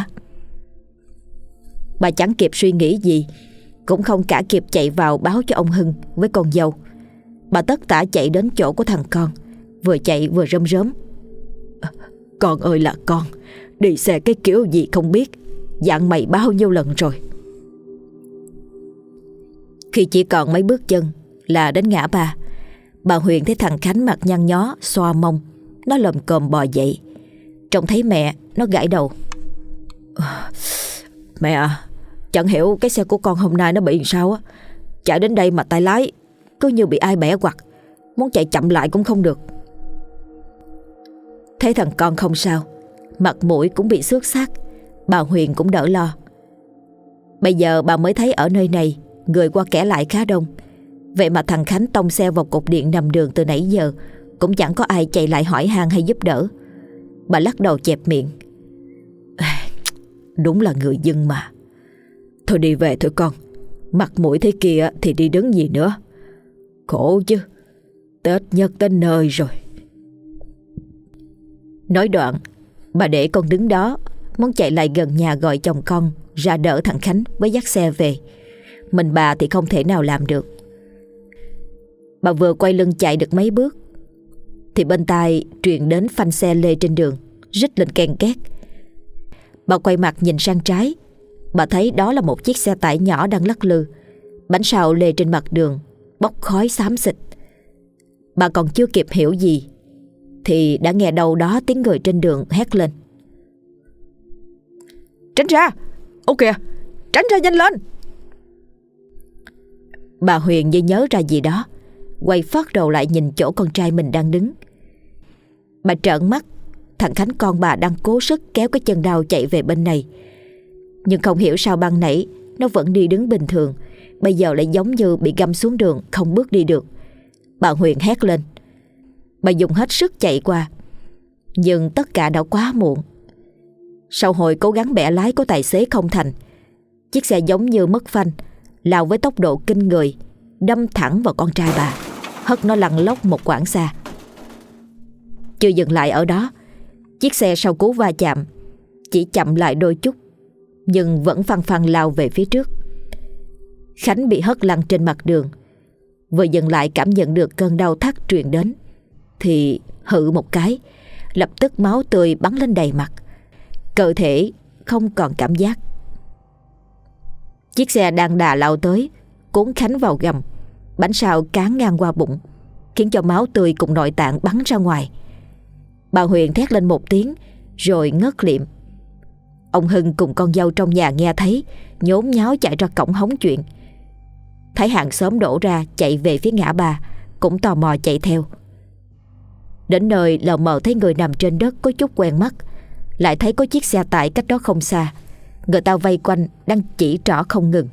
Bà chẳng kịp suy nghĩ gì, cũng không cả kịp chạy vào báo cho ông Hưng với con dâu. Bà tất tả chạy đến chỗ của thằng con, vừa chạy vừa rơm rớm: "Con ơi là con, đi xe cái kiểu gì không biết, dặn mày bao nhiêu lần rồi." Khi chỉ còn mấy bước chân là đến ngã ba, bà Huyền thấy thằng Khánh mặt nhăn nhó, xoa mông. Nó lồm cồm bò dậy. Trông thấy mẹ, nó gãi đầu: "Mẹ à, chẳng hiểu cái xe của con hôm nay nó bị sao á. Chạy đến đây mà tay lái cứ như bị ai bẻ quặt, muốn chạy chậm lại cũng không được." Thấy thằng con không sao, mặt mũi cũng bị xước xác, bà Huyền cũng đỡ lo. Bây giờ bà mới thấy ở nơi này người qua kẻ lại khá đông. Vậy mà thằng Khánh tông xe vào cột điện nằm đường từ nãy giờ, cũng chẳng có ai chạy lại hỏi han hay giúp đỡ. Bà lắc đầu chẹp miệng: "Đúng là người dân mà. Thôi đi về thôi con, mặt mũi thế kia thì đi đứng gì nữa. Khổ chứ, Tết nhất đến nơi rồi." Nói đoạn, bà để con đứng đó, muốn chạy lại gần nhà gọi chồng con ra đỡ thằng Khánh với dắt xe về. Mình bà thì không thể nào làm được. Bà vừa quay lưng chạy được mấy bước thì bên tai truyền đến phanh xe lê trên đường rít lên ken két. Bà quay mặt nhìn sang trái, bà thấy đó là một chiếc xe tải nhỏ đang lắc lư, bánh sau lê trên mặt đường, bốc khói xám xịt. Bà còn chưa kịp hiểu gì thì đã nghe đâu đó tiếng người trên đường hét lên: "Tránh ra! Ô kìa! Tránh ra nhanh lên!" Bà Huyền như nhớ ra gì đó, quay phát đầu lại nhìn chỗ con trai mình đang đứng. Bà trợn mắt, thằng Khánh con bà đang cố sức kéo cái chân đau chạy về bên này. Nhưng không hiểu sao ban nãy nó vẫn đi đứng bình thường, bây giờ lại giống như bị găm xuống đường, không bước đi được. Bà Huyền hét lên. Bà dùng hết sức chạy qua, nhưng tất cả đã quá muộn. Sau hồi cố gắng bẻ lái của tài xế không thành, chiếc xe giống như mất phanh, lao với tốc độ kinh người, đâm thẳng vào con trai bà, hất nó lăn lóc một quãng xa. Chưa dừng lại ở đó, chiếc xe sau cú va chạm chỉ chậm lại đôi chút, nhưng vẫn phăng phăng lao về phía trước. Khánh bị hất lăn trên mặt đường, vừa dừng lại cảm nhận được cơn đau thắt truyền đến thì hự một cái, lập tức máu tươi bắn lên đầy mặt, cơ thể không còn cảm giác. Chiếc xe đang đà lao tới, cuốn Khánh vào gầm, bánh sau cán ngang qua bụng, khiến cho máu tươi cùng nội tạng bắn ra ngoài. Bà Huyền thét lên một tiếng rồi ngất liệm. Ông Hưng cùng con dâu trong nhà nghe thấy, nhốn nháo chạy ra cổng hóng chuyện. Thấy hàng xóm đổ ra chạy về phía ngã ba, cũng tò mò chạy theo. Đến nơi lờ mờ thấy người nằm trên đất có chút quen mắt, lại thấy có chiếc xe tải cách đó không xa. Người ta vây quanh đang chỉ trỏ không ngừng.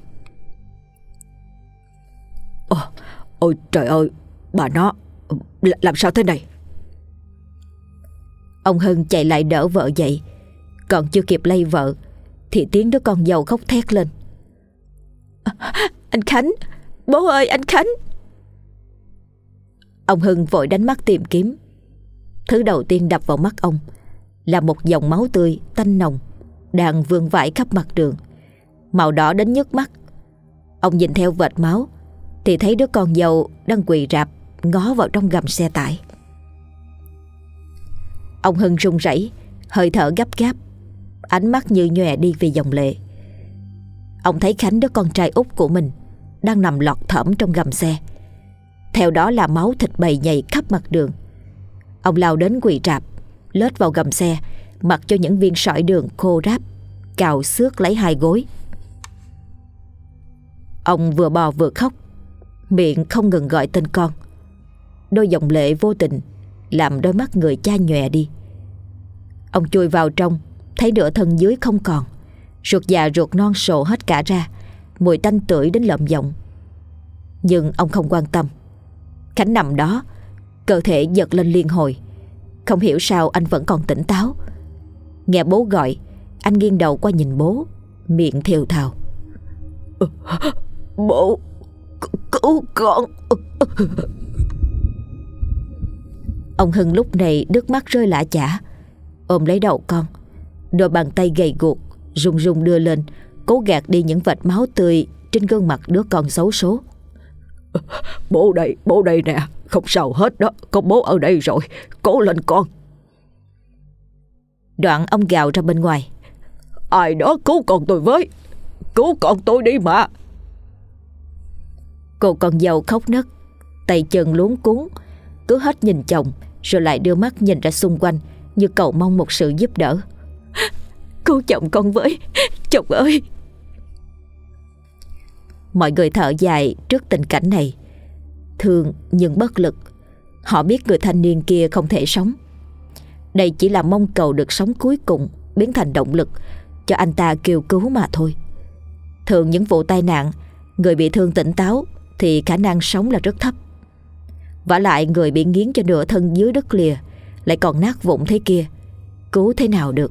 Ồ, ôi trời ơi, bà nó, làm sao thế này? Ông Hưng chạy lại đỡ vợ dậy. Còn chưa kịp lay vợ thì tiếng đứa con dâu khóc thét lên: "Anh Khánh! Bố ơi, anh Khánh!" Ông Hưng vội đánh mắt tìm kiếm. Thứ đầu tiên đập vào mắt ông là một dòng máu tươi tanh nồng đang vương vãi khắp mặt đường, màu đỏ đến nhức mắt. Ông nhìn theo vệt máu thì thấy đứa con dâu đang quỳ rạp ngó vào trong gầm xe tải. Ông Hưng run rẩy, hơi thở gấp gáp, ánh mắt như nhòe đi vì dòng lệ. Ông thấy Khánh, đứa con trai út của mình, đang nằm lọt thỏm trong gầm xe. Theo đó là máu thịt bầy nhầy khắp mặt đường. Ông lao đến quỳ rạp, lết vào gầm xe, mặc cho những viên sỏi đường khô ráp, cào xước lấy hai gối. Ông vừa bò vừa khóc, miệng không ngừng gọi tên con. Đôi dòng lệ vô tình làm đôi mắt người cha nhòe đi. Ông chui vào trong, thấy nửa thân dưới không còn, ruột già ruột non sộ hết cả ra, mùi tanh tưởi đến lợm giọng. Nhưng ông không quan tâm. Khánh nằm đó, cơ thể giật lên liên hồi. Không hiểu sao anh vẫn còn tỉnh táo. Nghe bố gọi, anh nghiêng đầu qua nhìn bố, miệng thều thào: "Bố, cứu con!" Ông Hưng lúc này nước mắt rơi lã chã, ôm lấy đầu con. Đôi bàn tay gầy guộc run run đưa lên, cố gạt đi những vệt máu tươi trên gương mặt đứa con xấu số. "Bố đây, bố đây nè, không sao hết đó, có bố ở đây rồi, cố lên con." Đoạn ông gào ra bên ngoài: "Ai đó cứu con tôi với, cứu con tôi đi mà." Cô con dâu khóc nấc, tay chân luống cuống, cứ hết nhìn chồng rồi lại đưa mắt nhìn ra xung quanh như cầu mong một sự giúp đỡ. "Cứu chồng con với, chồng ơi!" Mọi người thở dài trước tình cảnh này, thương nhưng bất lực. Họ biết người thanh niên kia không thể sống. Đây chỉ là mong cầu được sống cuối cùng biến thành động lực cho anh ta kêu cứu mà thôi. Thường những vụ tai nạn, người bị thương tỉnh táo thì khả năng sống là rất thấp. Vả lại người bị nghiến cho nửa thân dưới đứt lìa, lại còn nát vụn thế kia, cứu thế nào được.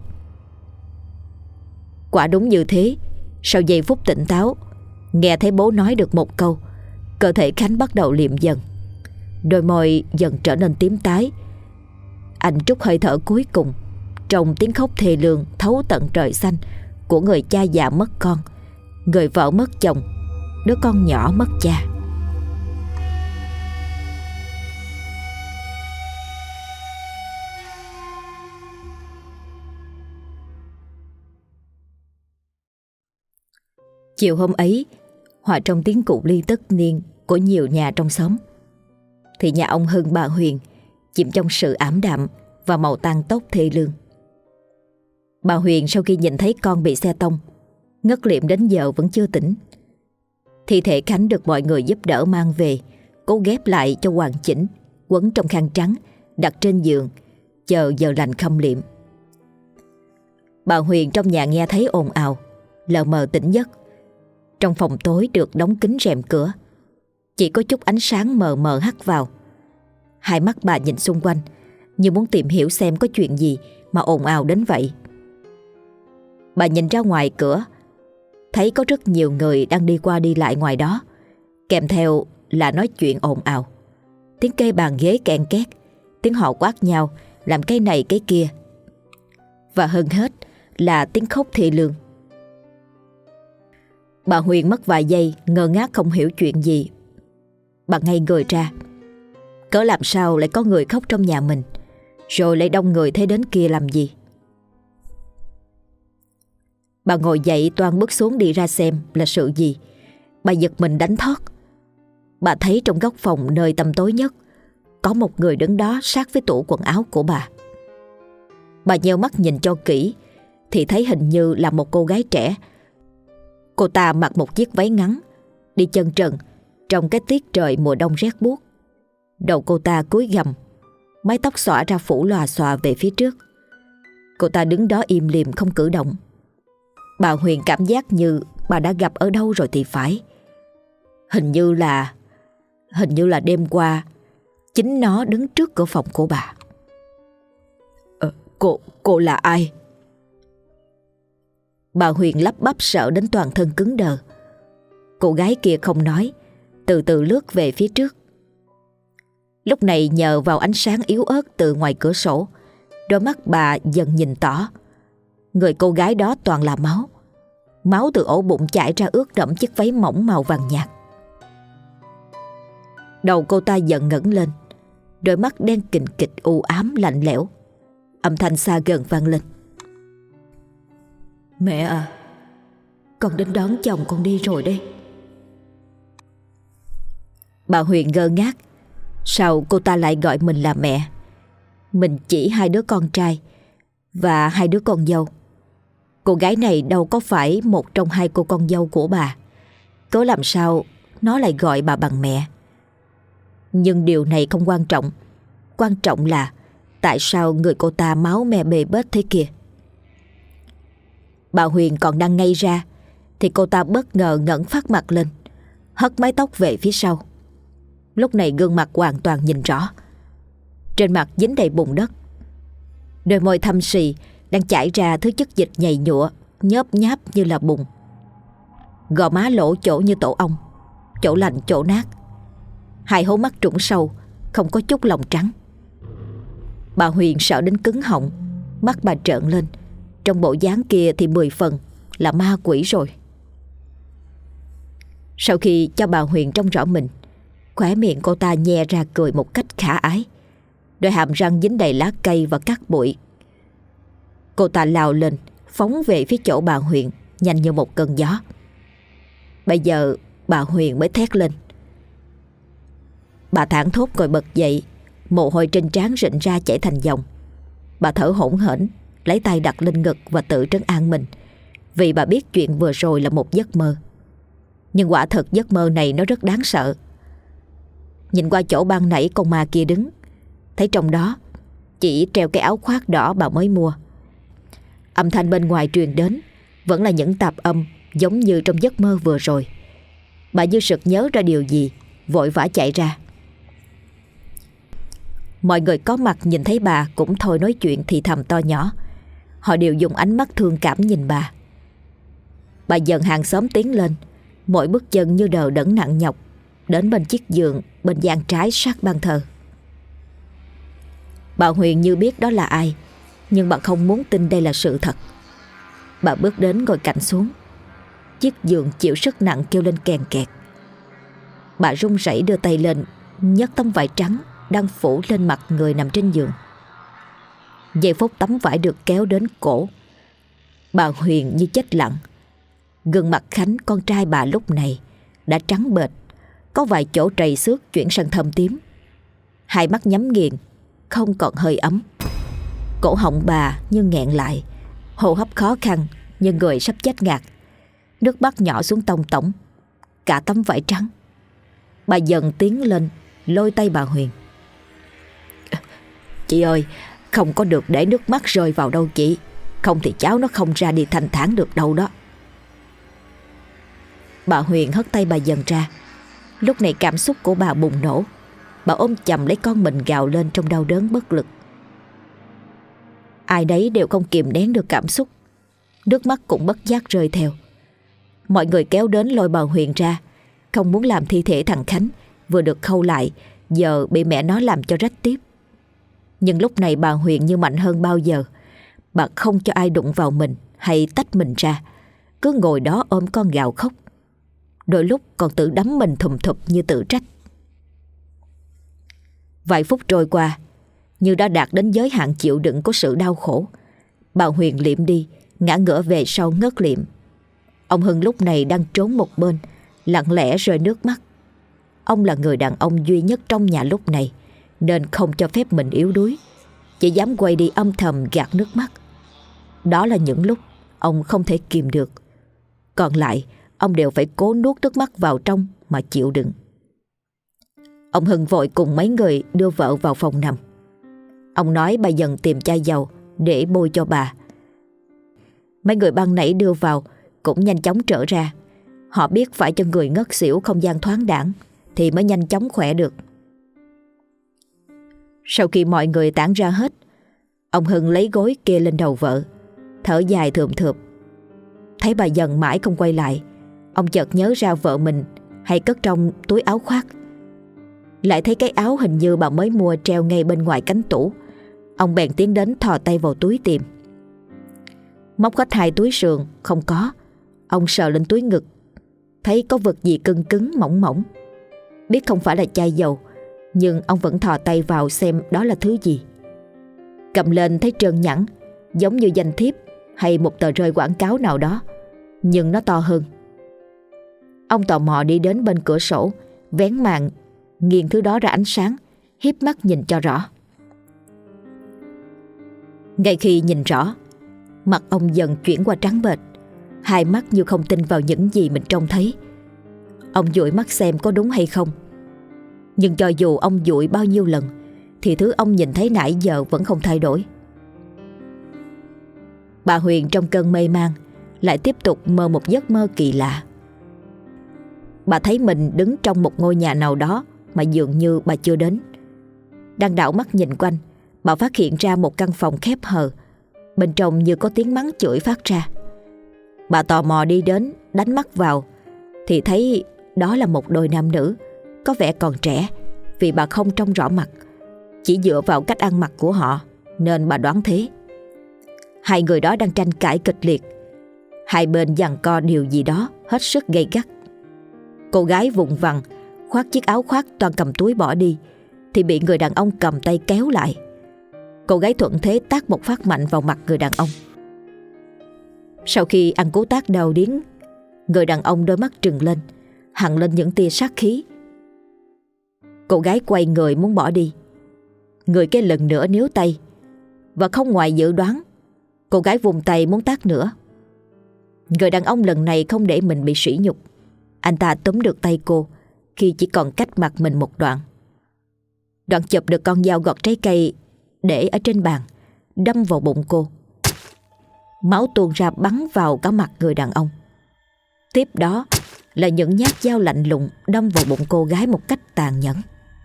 Quả đúng như thế. Sau giây phút tỉnh táo, nghe thấy bố nói được một câu, cơ thể Khánh bắt đầu liệm dần, đôi môi dần trở nên tím tái. Anh trút hơi thở cuối cùng trong tiếng khóc thê lương thấu tận trời xanh của người cha già mất con, người vợ mất chồng, đứa con nhỏ mất cha. Chiều hôm ấy, hòa trong tiếng cụ ly tất niên của nhiều nhà trong xóm, thì nhà ông Hưng bà Huyền chìm trong sự ảm đạm và màu tang tóc thê lương. Bà Huyền sau khi nhìn thấy con bị xe tông, ngất liệm đến giờ vẫn chưa tỉnh. Thi thể Khánh được mọi người giúp đỡ mang về, cố ghép lại cho hoàn chỉnh, quấn trong khăn trắng, đặt trên giường, chờ giờ lành khâm liệm. Bà Huyền trong nhà nghe thấy ồn ào, lờ mờ tỉnh giấc. Trong phòng tối được đóng kín rèm cửa, chỉ có chút ánh sáng mờ mờ hắt vào. Hai mắt bà nhìn xung quanh như muốn tìm hiểu xem có chuyện gì mà ồn ào đến vậy. Bà nhìn ra ngoài cửa, thấy có rất nhiều người đang đi qua đi lại ngoài đó, kèm theo là nói chuyện ồn ào, tiếng kê bàn ghế kèn két, tiếng họ quát nhau làm cái này cái kia, và hơn hết là tiếng khóc thê lương. Bà Huyền mất vài giây ngơ ngác không hiểu chuyện gì. Bà ngây người ra, cớ làm sao lại có người khóc trong nhà mình, rồi lại đông người thế đến kia làm gì. Bà ngồi dậy toan bước xuống đi ra xem là sự gì. Bà giật mình đánh thót. Bà thấy trong góc phòng nơi tăm tối nhất có một người đứng đó sát với tủ quần áo của bà. Bà nheo mắt nhìn cho kỹ thì thấy hình như là một cô gái trẻ. Cô ta mặc một chiếc váy ngắn, đi chân trần trong cái tiết trời mùa đông rét buốt. Đầu cô ta cúi gằm, mái tóc xõa ra phủ lòa xòa về phía trước. Cô ta đứng đó im lìm không cử động. Bà Huyền cảm giác như bà đã gặp ở đâu rồi thì phải. Hình như là Hình như là đêm qua chính nó đứng trước cửa phòng của bà. Ờ, Cô, cô là ai? Bà Huyền lắp bắp sợ đến toàn thân cứng đờ. Cô gái kia không nói, từ từ lướt về phía trước. Lúc này nhờ vào ánh sáng yếu ớt từ ngoài cửa sổ, đôi mắt bà dần nhìn tỏ. Người cô gái đó toàn là máu. Máu từ ổ bụng chảy ra ướt đẫm chiếc váy mỏng màu vàng nhạt. Đầu cô ta dần ngẩng lên, đôi mắt đen kình kịch u ám lạnh lẽo. Âm thanh xa gần vang lên: Mẹ à, con đến đón chồng con đi rồi đây. Bà Huyền ngơ ngác. Sao cô ta lại gọi mình là mẹ? Mình chỉ hai đứa con trai và hai đứa con dâu. Cô gái này đâu có phải một trong hai cô con dâu của bà. Cớ làm sao nó lại gọi bà bằng mẹ? Nhưng điều này không quan trọng. Quan trọng là tại sao người cô ta máu me bê bết thế kia. Bà Huyền còn đang ngây ra thì cô ta bất ngờ ngẩng phát mặt lên, hất mái tóc về phía sau. Lúc này gương mặt hoàn toàn nhìn rõ. Trên mặt dính đầy bùn đất. Đôi môi thâm sì đang chảy ra thứ chất dịch nhầy nhụa, nhớp nháp như là bùn. Gò má lỗ chỗ như tổ ong, chỗ lành chỗ nát. Hai hố mắt trũng sâu, không có chút lòng trắng. Bà Huyền sợ đến cứng họng, mắt bà trợn lên. Trong bộ dáng kia thì mười phần là ma quỷ rồi. Sau khi cho bà Huyền trông rõ mình, khóe miệng cô ta nhe ra cười một cách khả ái. Đôi hàm răng dính đầy lá cây và cát bụi. Cô ta lao lên, phóng về phía chỗ bà Huyền, nhanh như một cơn gió. Bây giờ bà Huyền mới thét lên. Bà thảng thốt ngồi bật dậy, mồ hôi trên trán rịn ra chảy thành dòng. Bà thở hổn hển, lấy tay đặt lên ngực và tự trấn an mình, vì bà biết chuyện vừa rồi là một giấc mơ. Nhưng quả thật giấc mơ này nó rất đáng sợ. Nhìn qua chỗ ban nãy con ma kia đứng, thấy trong đó chỉ treo cái áo khoác đỏ bà mới mua. Âm thanh bên ngoài truyền đến vẫn là những tạp âm giống như trong giấc mơ vừa rồi. Bà như sực nhớ ra điều gì, vội vã chạy ra. Mọi người có mặt nhìn thấy bà cũng thôi nói chuyện thì thầm to nhỏ. Họ đều dùng ánh mắt thương cảm nhìn bà. Bà dần hàng xóm tiến lên, mỗi bước chân như đờ đẫn nặng nhọc, đến bên chiếc giường bên gian trái sát ban thờ. Bà Huyền như biết đó là ai, nhưng bà không muốn tin đây là sự thật. Bà bước đến ngồi cạnh xuống. Chiếc giường chịu sức nặng kêu lên kèn kẹt. Bà run rẩy đưa tay lên, nhấc tấm vải trắng đang phủ lên mặt người nằm trên giường. Giây phút tấm vải được kéo đến cổ, bà Huyền như chết lặng. Gương mặt Khánh, con trai bà lúc này đã trắng bệch, có vài chỗ trầy xước chuyển sang thâm tím. Hai mắt nhắm nghiền, không còn hơi ấm. Cổ họng bà như nghẹn lại, hô hấp khó khăn như người sắp chết ngạt. Nước mắt nhỏ xuống tông tổng cả tấm vải trắng. Bà dần tiến lên, lôi tay bà Huyền. Chị ơi, không có được để nước mắt rơi vào đâu chị. Không thì cháu nó không ra đi thanh thản được đâu đó. Bà Huyền hất tay bà dần ra. Lúc này cảm xúc của bà bùng nổ. Bà ôm chầm lấy con mình gào lên trong đau đớn bất lực. Ai đấy đều không kìm nén được cảm xúc. Nước mắt cũng bất giác rơi theo. Mọi người kéo đến lôi bà Huyền ra, không muốn làm thi thể thằng Khánh vừa được khâu lại giờ bị mẹ nó làm cho rách tiếp. Nhưng lúc này bà Huyền như mạnh hơn bao giờ. Bà không cho ai đụng vào mình hay tách mình ra, cứ ngồi đó ôm con gào khóc. Đôi lúc còn tự đấm mình thùm thụp như tự trách. Vài phút trôi qua, như đã đạt đến giới hạn chịu đựng của sự đau khổ. Bà Huyền liệm đi, ngã ngửa về sau ngất liệm. Ông Hưng lúc này đang trốn một bên, lặng lẽ rơi nước mắt. Ông là người đàn ông duy nhất trong nhà lúc này, nên không cho phép mình yếu đuối, chỉ dám quay đi âm thầm gạt nước mắt. Đó là những lúc ông không thể kìm được. Còn lại, ông đều phải cố nuốt nước mắt vào trong mà chịu đựng. Ông Hưng vội cùng mấy người đưa vợ vào phòng nằm. Ông nói bà dần tìm chai dầu để bôi cho bà. Mấy người ban nãy đưa vào cũng nhanh chóng trở ra. Họ biết phải cho người ngất xỉu không gian thoáng đãng thì mới nhanh chóng khỏe được. Sau khi mọi người tản ra hết, Ông Hưng lấy gối kê lên đầu vợ, thở dài thườm thượp. Thấy bà dần mãi không quay lại, ông chợt nhớ ra vợ mình hay cất trong túi áo khoác. Lại thấy cái áo hình như bà mới mua treo ngay bên ngoài cánh tủ. Ông bèn tiến đến thò tay vào túi tìm. Móc hết hai túi sườn không có. Ông sờ lên túi ngực, thấy có vật gì cứng cứng mỏng mỏng. Biết không phải là chai dầu, nhưng ông vẫn thò tay vào xem đó là thứ gì. Cầm lên thấy trơn nhẵn, giống như danh thiếp hay một tờ rơi quảng cáo nào đó, nhưng nó to hơn. Ông tò mò đi đến bên cửa sổ, vén màn, nghiêng thứ đó ra ánh sáng, híp mắt nhìn cho rõ. Ngay khi nhìn rõ, mặt ông dần chuyển qua trắng bệch, hai mắt như không tin vào những gì mình trông thấy. Ông dụi mắt xem có đúng hay không. Nhưng cho dù ông dụi bao nhiêu lần thì thứ ông nhìn thấy nãy giờ vẫn không thay đổi. Bà Huyền trong cơn mê man lại tiếp tục mơ một giấc mơ kỳ lạ. Bà thấy mình đứng trong một ngôi nhà nào đó mà dường như bà chưa đến. Đang đảo mắt nhìn quanh, bà phát hiện ra một căn phòng khép hờ, bên trong như có tiếng mắng chửi phát ra. Bà tò mò đi đến, đánh mắt vào thì thấy đó là một đôi nam nữ, có vẻ còn trẻ vì bà không trông rõ mặt. Chỉ dựa vào cách ăn mặc của họ nên bà đoán thế. Hai người đó đang tranh cãi kịch liệt, hai bên giằng co điều gì đó hết sức gay gắt. Cô gái vùng vằng khoác chiếc áo khoác toan cầm túi bỏ đi thì bị người đàn ông cầm tay kéo lại. Cô gái thuận thế tát một phát mạnh vào mặt người đàn ông. Sau khi ăn cú tát đau điếng, người đàn ông đôi mắt trừng lên, hằn lên những tia sát khí. Cô gái quay người muốn bỏ đi. Người kia lần nữa níu tay, và không ngoài dự đoán, cô gái vùng tay muốn tát nữa. Người đàn ông lần này không để mình bị sỉ nhục. Anh ta túm được tay cô khi chỉ còn cách mặt mình một đoạn. Đoạn chụp được con dao gọt trái cây để ở trên bàn, đâm vào bụng cô. Máu tuôn ra bắn vào cả mặt người đàn ông. Tiếp đó là những nhát dao lạnh lùng đâm vào bụng cô gái một cách tàn nhẫn.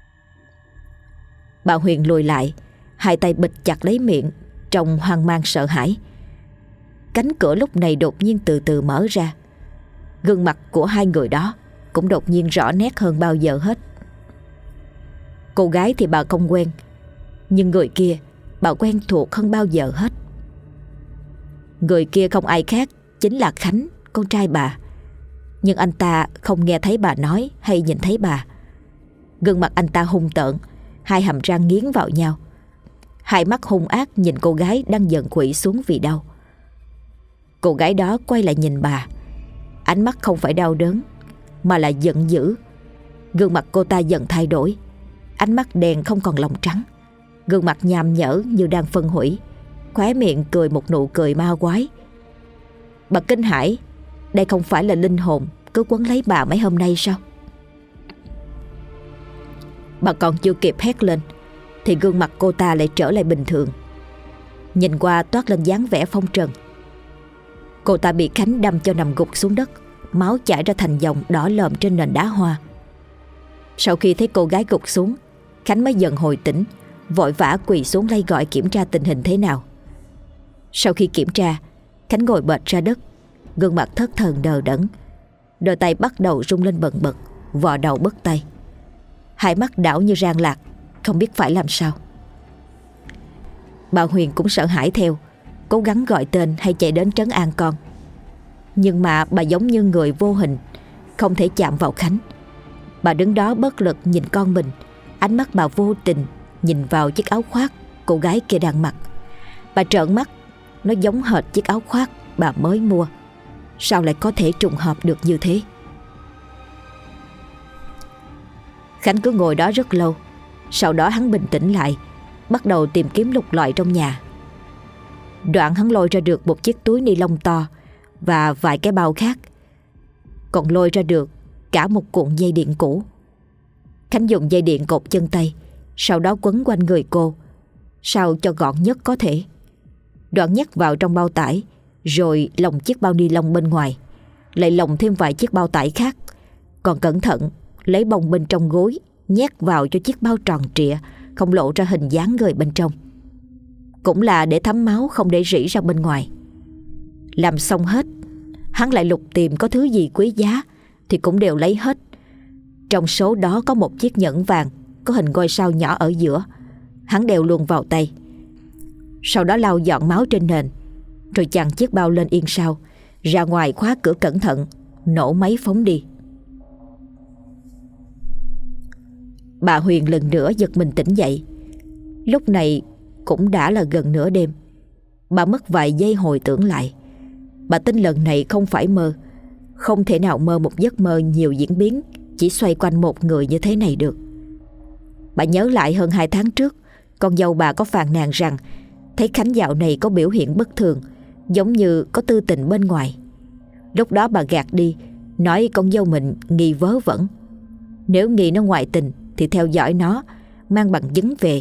Bà Huyền lùi lại, hai tay bịt chặt lấy miệng trong hoang mang sợ hãi. Cánh cửa lúc này đột nhiên từ từ mở ra. Gương mặt của hai người đó cũng đột nhiên rõ nét hơn bao giờ hết. Cô gái thì bà không quen, nhưng người kia bà quen thuộc hơn bao giờ hết. Người kia không ai khác chính là Khánh, con trai bà. Nhưng anh ta không nghe thấy bà nói hay nhìn thấy bà. Gương mặt anh ta hung tợn, hai hàm răng nghiến vào nhau, hai mắt hung ác nhìn cô gái đang dần khuỵu xuống vì đau. Cô gái đó quay lại nhìn bà, ánh mắt không phải đau đớn mà là giận dữ. Gương mặt cô ta dần thay đổi, ánh mắt đèn không còn lòng trắng, gương mặt nham nhở như đang phân hủy, khóe miệng cười một nụ cười ma quái. Bà kinh hãi, đây không phải là linh hồn cứ quấn lấy bà mấy hôm nay sao? Bà còn chưa kịp hét lên thì gương mặt cô ta lại trở lại bình thường. Nhìn qua toát lên dáng vẻ phong trần. Cô ta bị Khánh đâm cho nằm gục xuống đất, máu chảy ra thành dòng đỏ lòm trên nền đá hoa. Sau khi thấy cô gái gục xuống, Khánh mới dần hồi tỉnh, vội vã quỳ xuống lay gọi kiểm tra tình hình thế nào. Sau khi kiểm tra, Khánh ngồi bệt ra đất, gương mặt thất thần đờ đẫn, đôi tay bắt đầu rung lên bần bật, vò đầu bứt tay. Hai mắt đảo như rang lạc, không biết phải làm sao. Bà Huyền cũng sợ hãi theo, cố gắng gọi tên hay chạy đến trấn an con. Nhưng mà bà giống như người vô hình, không thể chạm vào Khánh. Bà đứng đó bất lực nhìn con mình, ánh mắt bà vô tình nhìn vào chiếc áo khoác cô gái kia đang mặc. Bà trợn mắt, nó giống hệt chiếc áo khoác bà mới mua. Sao lại có thể trùng hợp được như thế? Khánh cứ ngồi đó rất lâu. Sau đó hắn bình tĩnh lại, bắt đầu tìm kiếm lục lọi trong nhà. Đoạn hắn lôi ra được một chiếc túi ni lông to và vài cái bao khác, còn lôi ra được cả một cuộn dây điện cũ. Khánh dùng dây điện cột chân tay, sau đó quấn quanh người cô sao cho gọn nhất có thể. Đoạn nhét vào trong bao tải, rồi lồng chiếc bao ni lông bên ngoài, lại lồng thêm vài chiếc bao tải khác, còn cẩn thận lấy bông bên trong gối nhét vào cho chiếc bao tròn trịa, không lộ ra hình dáng người bên trong. cũng là để thấm máu không để rỉ ra bên ngoài. Làm xong hết, hắn lại lục tìm có thứ gì quý giá thì cũng đều lấy hết. Trong số đó có một chiếc nhẫn vàng có hình ngôi sao nhỏ ở giữa, hắn đeo luôn vào tay. Sau đó lau dọn máu trên nền, rồi chằng chiếc bao lên yên sau, ra ngoài khóa cửa cẩn thận, nổ máy phóng đi. Bà Huyền lần nữa giật mình tỉnh dậy. Lúc này cũng đã là gần nửa đêm. Bà mất vài giây hồi tưởng lại. Bà tin lần này không phải mơ. Không thể nào mơ một giấc mơ nhiều diễn biến chỉ xoay quanh một người như thế này được. Bà nhớ lại hơn hai tháng trước, con dâu bà có phàn nàn rằng thấy Khánh dạo này có biểu hiện bất thường, giống như có tư tình bên ngoài. Lúc đó bà gạt đi, nói con dâu mình nghi vớ vẩn. Nếu nghi nó ngoại tình thì theo dõi nó, mang bằng chứng về.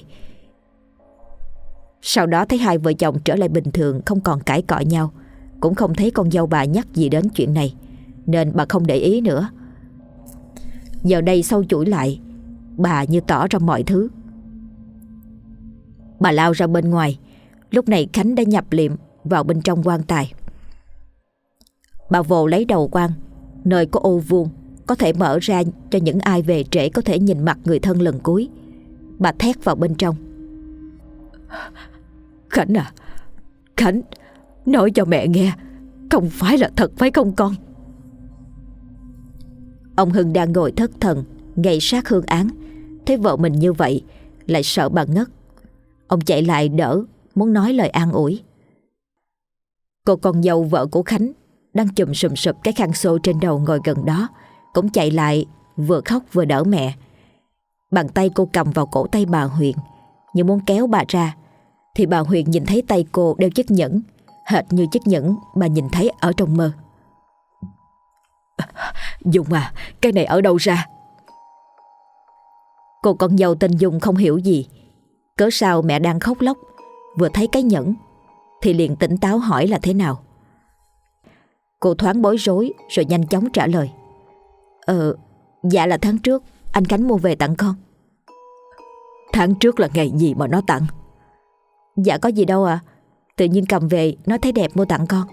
Sau đó thấy hai vợ chồng trở lại bình thường, không còn cãi cọ nhau, cũng không thấy con dâu bà nhắc gì đến chuyện này, nên bà không để ý nữa. Giờ đây sâu chuỗi lại, bà như tỏ ra mọi thứ. Bà lao ra bên ngoài. Lúc này Khánh đã nhập liệm vào bên trong quan tài. Bà vồ lấy đầu quan, nơi có ô vuông, có thể mở ra cho những ai về trễ có thể nhìn mặt người thân lần cuối. Bà thét vào bên trong: Khánh à, Khánh, nói cho mẹ nghe, không phải là thật phải không con? Ông Hưng đang ngồi thất thần ngay sát hương án, thấy vợ mình như vậy lại sợ bà ngất. Ông chạy lại đỡ, muốn nói lời an ủi. Cô con dâu vợ của Khánh đang chùm sùm sụp cái khăn xô trên đầu ngồi gần đó, cũng chạy lại vừa khóc vừa đỡ mẹ. Bàn tay cô cầm vào cổ tay bà Huyền như muốn kéo bà ra, thì bà Huyền nhìn thấy tay cô đeo chiếc nhẫn, hệt như chiếc nhẫn bà nhìn thấy ở trong mơ. Dung à, cái này ở đâu ra? Cô con dâu tên Dung không hiểu gì. Cớ sao mẹ đang khóc lóc, vừa thấy cái nhẫn thì liền tỉnh táo hỏi là thế nào. Cô thoáng bối rối rồi nhanh chóng trả lời: Ờ, dạ là tháng trước anh Khánh mua về tặng con. Tháng trước là ngày gì mà nó tặng? Dạ có gì đâu à, tự nhiên cầm về nó thấy đẹp mua tặng con.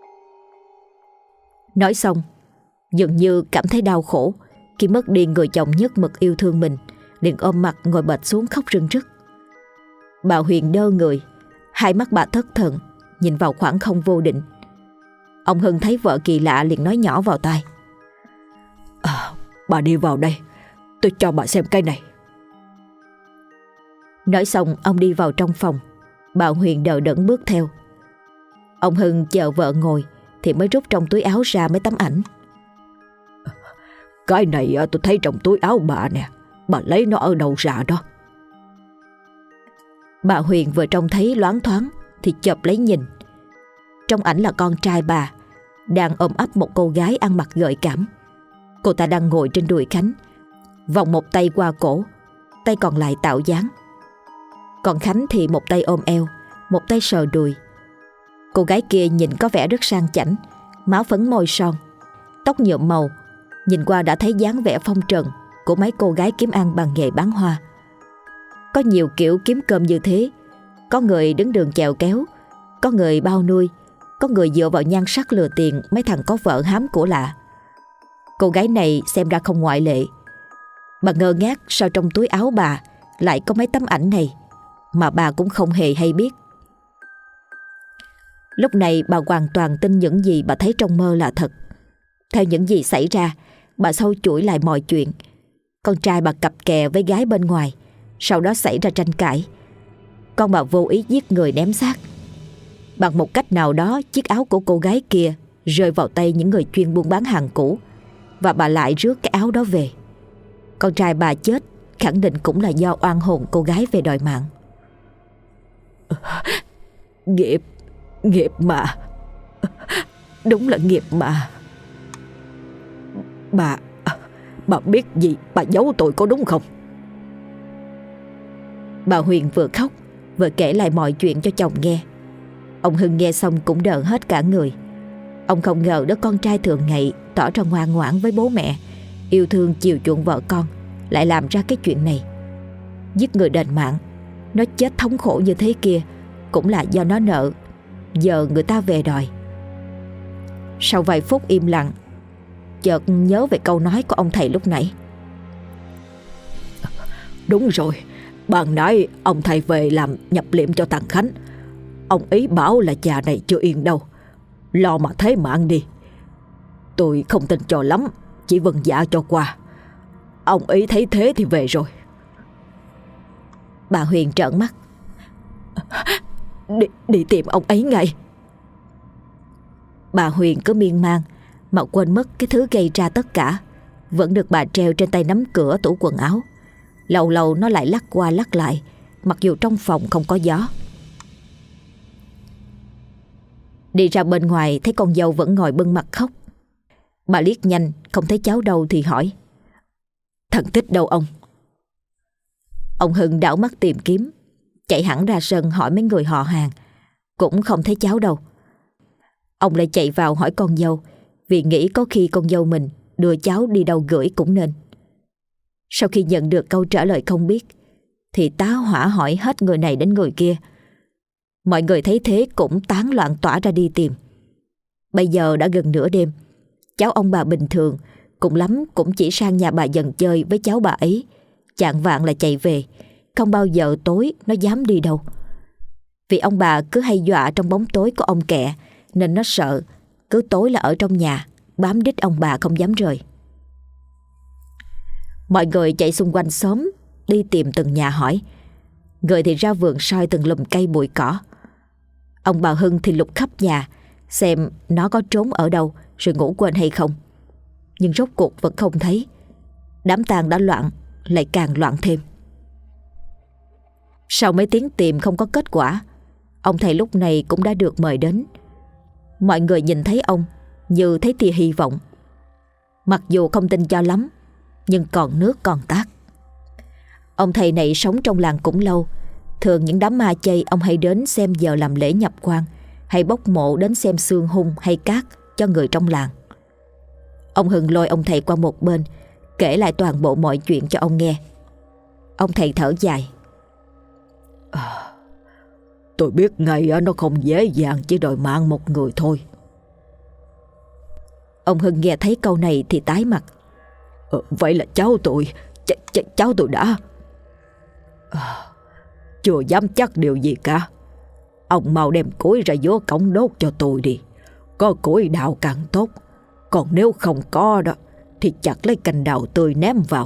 Nói xong, dường như cảm thấy đau khổ khi mất đi người chồng nhất mực yêu thương mình, liền ôm mặt ngồi bệt xuống khóc rưng rức. Bà Huyền đơ người, hai mắt bà thất thần nhìn vào khoảng không vô định. Ông Hưng thấy vợ kỳ lạ liền nói nhỏ vào tai: À, bà đi vào đây, tôi cho bà xem cái này. Nói xong ông đi vào trong phòng. Bà Huyền đờ đẫn bước theo. Ông Hưng chờ vợ ngồi thì mới rút trong túi áo ra mấy tấm ảnh. Cái này tôi thấy trong túi áo bà nè, bà lấy nó ở đâu ra đó? Bà Huyền vừa trông thấy loáng thoáng thì chộp lấy nhìn. Trong ảnh là con trai bà đang ôm ấp một cô gái ăn mặc gợi cảm. Cô ta đang ngồi trên đùi Khánh, vòng một tay qua cổ, tay còn lại tạo dáng. Còn Khánh thì một tay ôm eo, một tay sờ đùi. Cô gái kia nhìn có vẻ rất sang chảnh, máu phấn môi son, tóc nhuộm màu, nhìn qua đã thấy dáng vẻ phong trần của mấy cô gái kiếm ăn bằng nghề bán hoa. Có nhiều kiểu kiếm cơm như thế. Có người đứng đường chèo kéo, có người bao nuôi, có người dựa vào nhan sắc lừa tiền mấy thằng có vợ hám của lạ. Cô gái này xem ra không ngoại lệ. Bà ngơ ngác sao trong túi áo bà lại có mấy tấm ảnh này, mà bà cũng không hề hay biết. Lúc này bà hoàn toàn tin những gì bà thấy trong mơ là thật. Theo những gì xảy ra, bà sâu chuỗi lại mọi chuyện. Con trai bà cặp kè với gái bên ngoài, sau đó xảy ra tranh cãi. Con bà vô ý giết người ném xác. Bằng một cách nào đó, chiếc áo của cô gái kia rơi vào tay những người chuyên buôn bán hàng cũ, và bà lại rước cái áo đó về. Con trai bà chết khẳng định cũng là do oan hồn cô gái về đòi mạng. Nghiệp, nghiệp mà. Đúng là nghiệp mà. Bà, bà biết gì bà giấu tôi có đúng không? Bà Huyền vừa khóc vừa kể lại mọi chuyện cho chồng nghe. Ông Hưng nghe xong cũng đờ hết cả người. Ông không ngờ đứa con trai thường ngày tỏ ra ngoan ngoãn với bố mẹ, yêu thương chiều chuộng vợ con, lại làm ra cái chuyện này. Giết người đền mạng, nó chết thống khổ như thế kia, cũng là do nó nợ, giờ người ta về đòi. Sau vài phút im lặng, chợt nhớ về câu nói của ông thầy lúc nãy. Đúng rồi, ban nãy ông thầy về làm nhập liệm cho thằng Khánh. Ông ý bảo là cha này chưa yên đâu, lo mà thế mạng đi. Tôi không tin cho lắm, chỉ vâng dạ cho qua. Ông ý thấy thế thì về rồi. Bà Huyền trợn mắt. Đi, đi tìm ông ấy ngay. Bà Huyền cứ miên man mà quên mất cái thứ gây ra tất cả vẫn được bà treo trên tay nắm cửa tủ quần áo. Lâu lâu nó lại lắc qua lắc lại, mặc dù trong phòng không có gió. Đi ra bên ngoài thấy con dâu vẫn ngồi bưng mặt khóc. Bà liếc nhanh không thấy cháu đâu thì hỏi: Thằng Tích đâu ông? Ông Hưng đảo mắt tìm kiếm, chạy hẳn ra sân hỏi mấy người họ hàng, cũng không thấy cháu đâu. Ông lại chạy vào hỏi con dâu, vì nghĩ có khi con dâu mình đưa cháu đi đâu gửi cũng nên. Sau khi nhận được câu trả lời không biết, thì tá hỏa hỏi hết người này đến người kia. Mọi người thấy thế cũng tán loạn tỏa ra đi tìm. Bây giờ đã gần nửa đêm, cháu ông bà bình thường cùng lắm cũng chỉ sang nhà bà dần chơi với cháu bà ấy, chạng vạng là chạy về, không bao giờ tối nó dám đi đâu. Vì ông bà cứ hay dọa trong bóng tối có ông kẹ, nên nó sợ, cứ tối là ở trong nhà, bám đít ông bà không dám rời. Mọi người chạy xung quanh xóm, đi tìm từng nhà hỏi. Người thì ra vườn soi từng lùm cây bụi cỏ. Ông bà Hưng thì lục khắp nhà, xem nó có trốn ở đâu rồi ngủ quên hay không. Nhưng rốt cuộc vẫn không thấy. Đám tang đã loạn, lại càng loạn thêm. Sau mấy tiếng tìm không có kết quả, ông thầy lúc này cũng đã được mời đến. Mọi người nhìn thấy ông như thấy tia hy vọng. Mặc dù không tin cho lắm, nhưng còn nước còn tát. Ông thầy này sống trong làng cũng lâu. Thường những đám ma chay ông hay đến xem giờ làm lễ nhập quan, hay bốc mộ đến xem xương hung hay cát cho người trong làng. Ông Hưng lôi ông thầy qua một bên, kể lại toàn bộ mọi chuyện cho ông nghe. Ông thầy thở dài. À, tôi biết ngay nó không dễ dàng chỉ đòi mạng một người thôi. Ông Hưng nghe thấy câu này thì tái mặt. ờ, Vậy là cháu tôi ch ch Cháu tôi đã à, chưa dám chắc điều gì cả. Ông mau đem củi ra vô cổng đốt cho tôi đi. Có củi đào càng tốt, còn nếu không có đó thì chặt lấy cành đào tươi ném vào.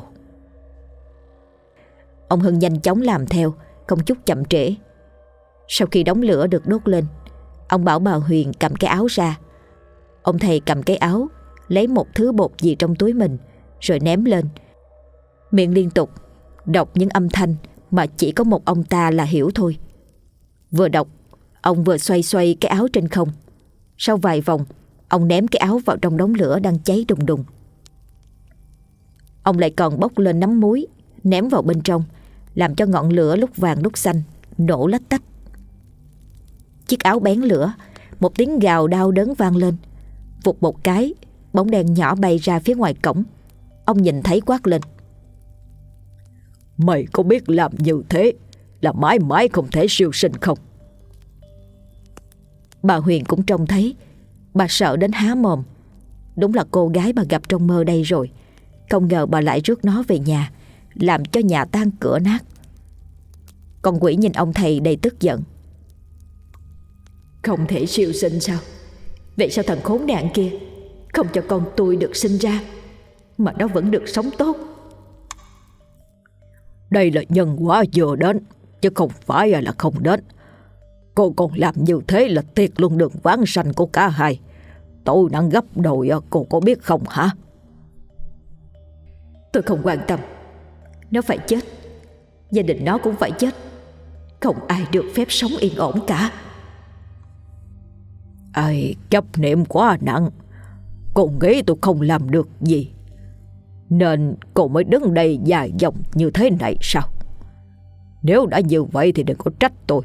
Ông Hưng nhanh chóng làm theo, không chút chậm trễ. Sau khi đống lửa được đốt lên, ông bảo bà Huyền cầm cái áo ra. Ông thầy cầm cái áo, lấy một thứ bột gì trong túi mình, rồi ném lên. Miệng liên tục đọc những âm thanh mà chỉ có một ông ta là hiểu thôi. Vừa đọc, ông vừa xoay xoay cái áo trên không. Sau vài vòng, ông ném cái áo vào trong đống lửa đang cháy đùng đùng. Ông lại còn bốc lên nắm muối, ném vào bên trong, làm cho ngọn lửa lúc vàng lúc xanh nổ lách tách. Chiếc áo bén lửa, một tiếng gào đau đớn vang lên. Vụt một cái, bóng đèn nhỏ bay ra phía ngoài cổng. Ông nhìn thấy quát lên. Mày có biết làm như thế là mãi mãi không thể siêu sinh không? Bà Huyền cũng trông thấy. Bà sợ đến há mồm. Đúng là cô gái bà gặp trong mơ đây rồi. Không ngờ bà lại rước nó về nhà, làm cho nhà tan cửa nát. Con quỷ nhìn ông thầy đầy tức giận. Không thể siêu sinh sao? Vậy sao thằng khốn nạn kia không cho con tôi được sinh ra, mà nó vẫn được sống tốt? Đây là nhân quả vừa đến, chứ không phải là không đến. Cô còn làm như thế là tiệt luôn đường vãng sanh của cả hai. Tôi đang gấp đôi, cô có biết không hả? Tôi không quan tâm. Nó phải chết, gia đình nó cũng phải chết. Không ai được phép sống yên ổn cả. Ai chấp niệm quá nặng. Cô nghĩ tôi không làm được gì, nên cô mới đứng đây dài dòng như thế này sao? Nếu đã như vậy thì đừng có trách tôi.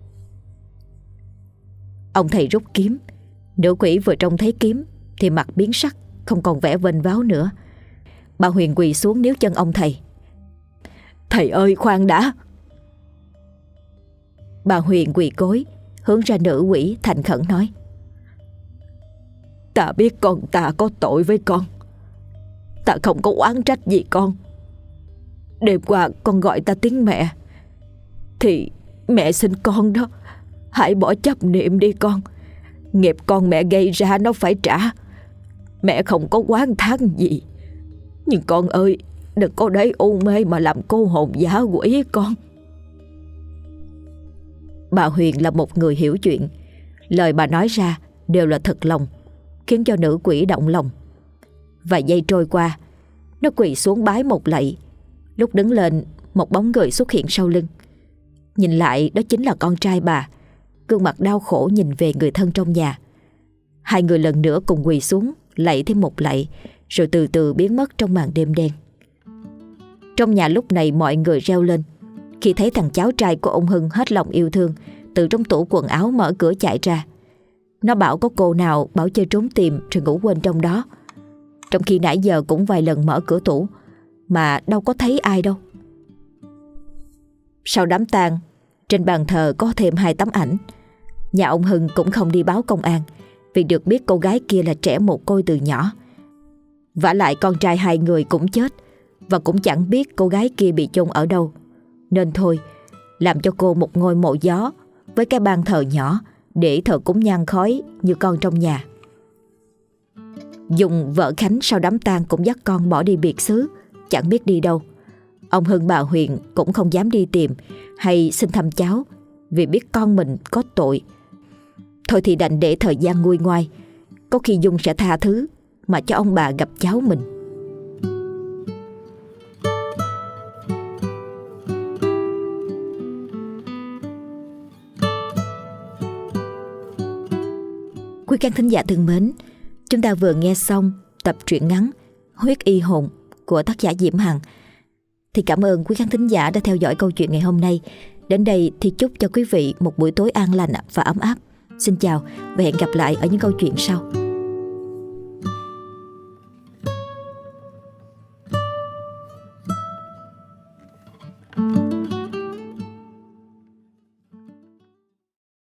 Ông thầy rút kiếm. Nữ quỷ vừa trông thấy kiếm thì mặt biến sắc, không còn vẻ vênh váo nữa. Bà Huyền quỳ xuống níu chân ông thầy. Thầy ơi, khoan đã. Bà Huyền quỳ gối hướng ra nữ quỷ thành khẩn nói: Ta biết con ta có tội với con, ta không có oán trách gì con. Đêm qua con gọi ta tiếng mẹ, thì mẹ sinh con đó. Hãy bỏ chấp niệm đi con. Nghiệp con mẹ gây ra nó phải trả. Mẹ không có oán thán gì, nhưng con ơi, đừng có để u mê mà làm cô hồn dã quỷ con. Bà Huyền là một người hiểu chuyện, lời bà nói ra đều là thật lòng, khiến cho nữ quỷ động lòng. Vài giây trôi qua, nó quỳ xuống bái một lạy. Lúc đứng lên, một bóng người xuất hiện sau lưng. Nhìn lại, đó chính là con trai bà, gương mặt đau khổ nhìn về người thân trong nhà. Hai người lần nữa cùng quỳ xuống lạy thêm một lạy, rồi từ từ biến mất trong màn đêm đen. Trong nhà lúc này mọi người reo lên khi thấy thằng cháu trai của ông Hưng hết lòng yêu thương từ trong tủ quần áo mở cửa chạy ra. Nó bảo có cô nào bảo chơi trốn tìm rồi ngủ quên trong đó, trong khi nãy giờ cũng vài lần mở cửa tủ mà đâu có thấy ai đâu. Sau đám tang, trên bàn thờ có thêm hai tấm ảnh. Nhà ông Hưng cũng không đi báo công an, vì được biết cô gái kia là trẻ mồ côi từ nhỏ. Vả lại con trai hai người cũng chết, và cũng chẳng biết cô gái kia bị chôn ở đâu. Nên thôi, làm cho cô một ngôi mộ gió với cái bàn thờ nhỏ để thờ cúng nhang khói như con trong nhà. Dùng vợ Khánh sau đám tang cũng dắt con bỏ đi biệt xứ, chẳng biết đi đâu. Ông Hưng bà Huyền cũng không dám đi tìm hay xin thăm cháu, vì biết con mình có tội. Thôi thì đành để thời gian nguôi ngoai, có khi Dung sẽ tha thứ mà cho ông bà gặp cháu mình. Quý khán thính giả thân mến, chúng ta vừa nghe xong tập truyện ngắn Huyết Y Hồn của tác giả Diễm Hằng. Thì cảm ơn quý khán thính giả đã theo dõi câu chuyện ngày hôm nay. Đến đây thì chúc cho quý vị một buổi tối an lành và ấm áp. Xin chào và hẹn gặp lại ở những câu chuyện sau.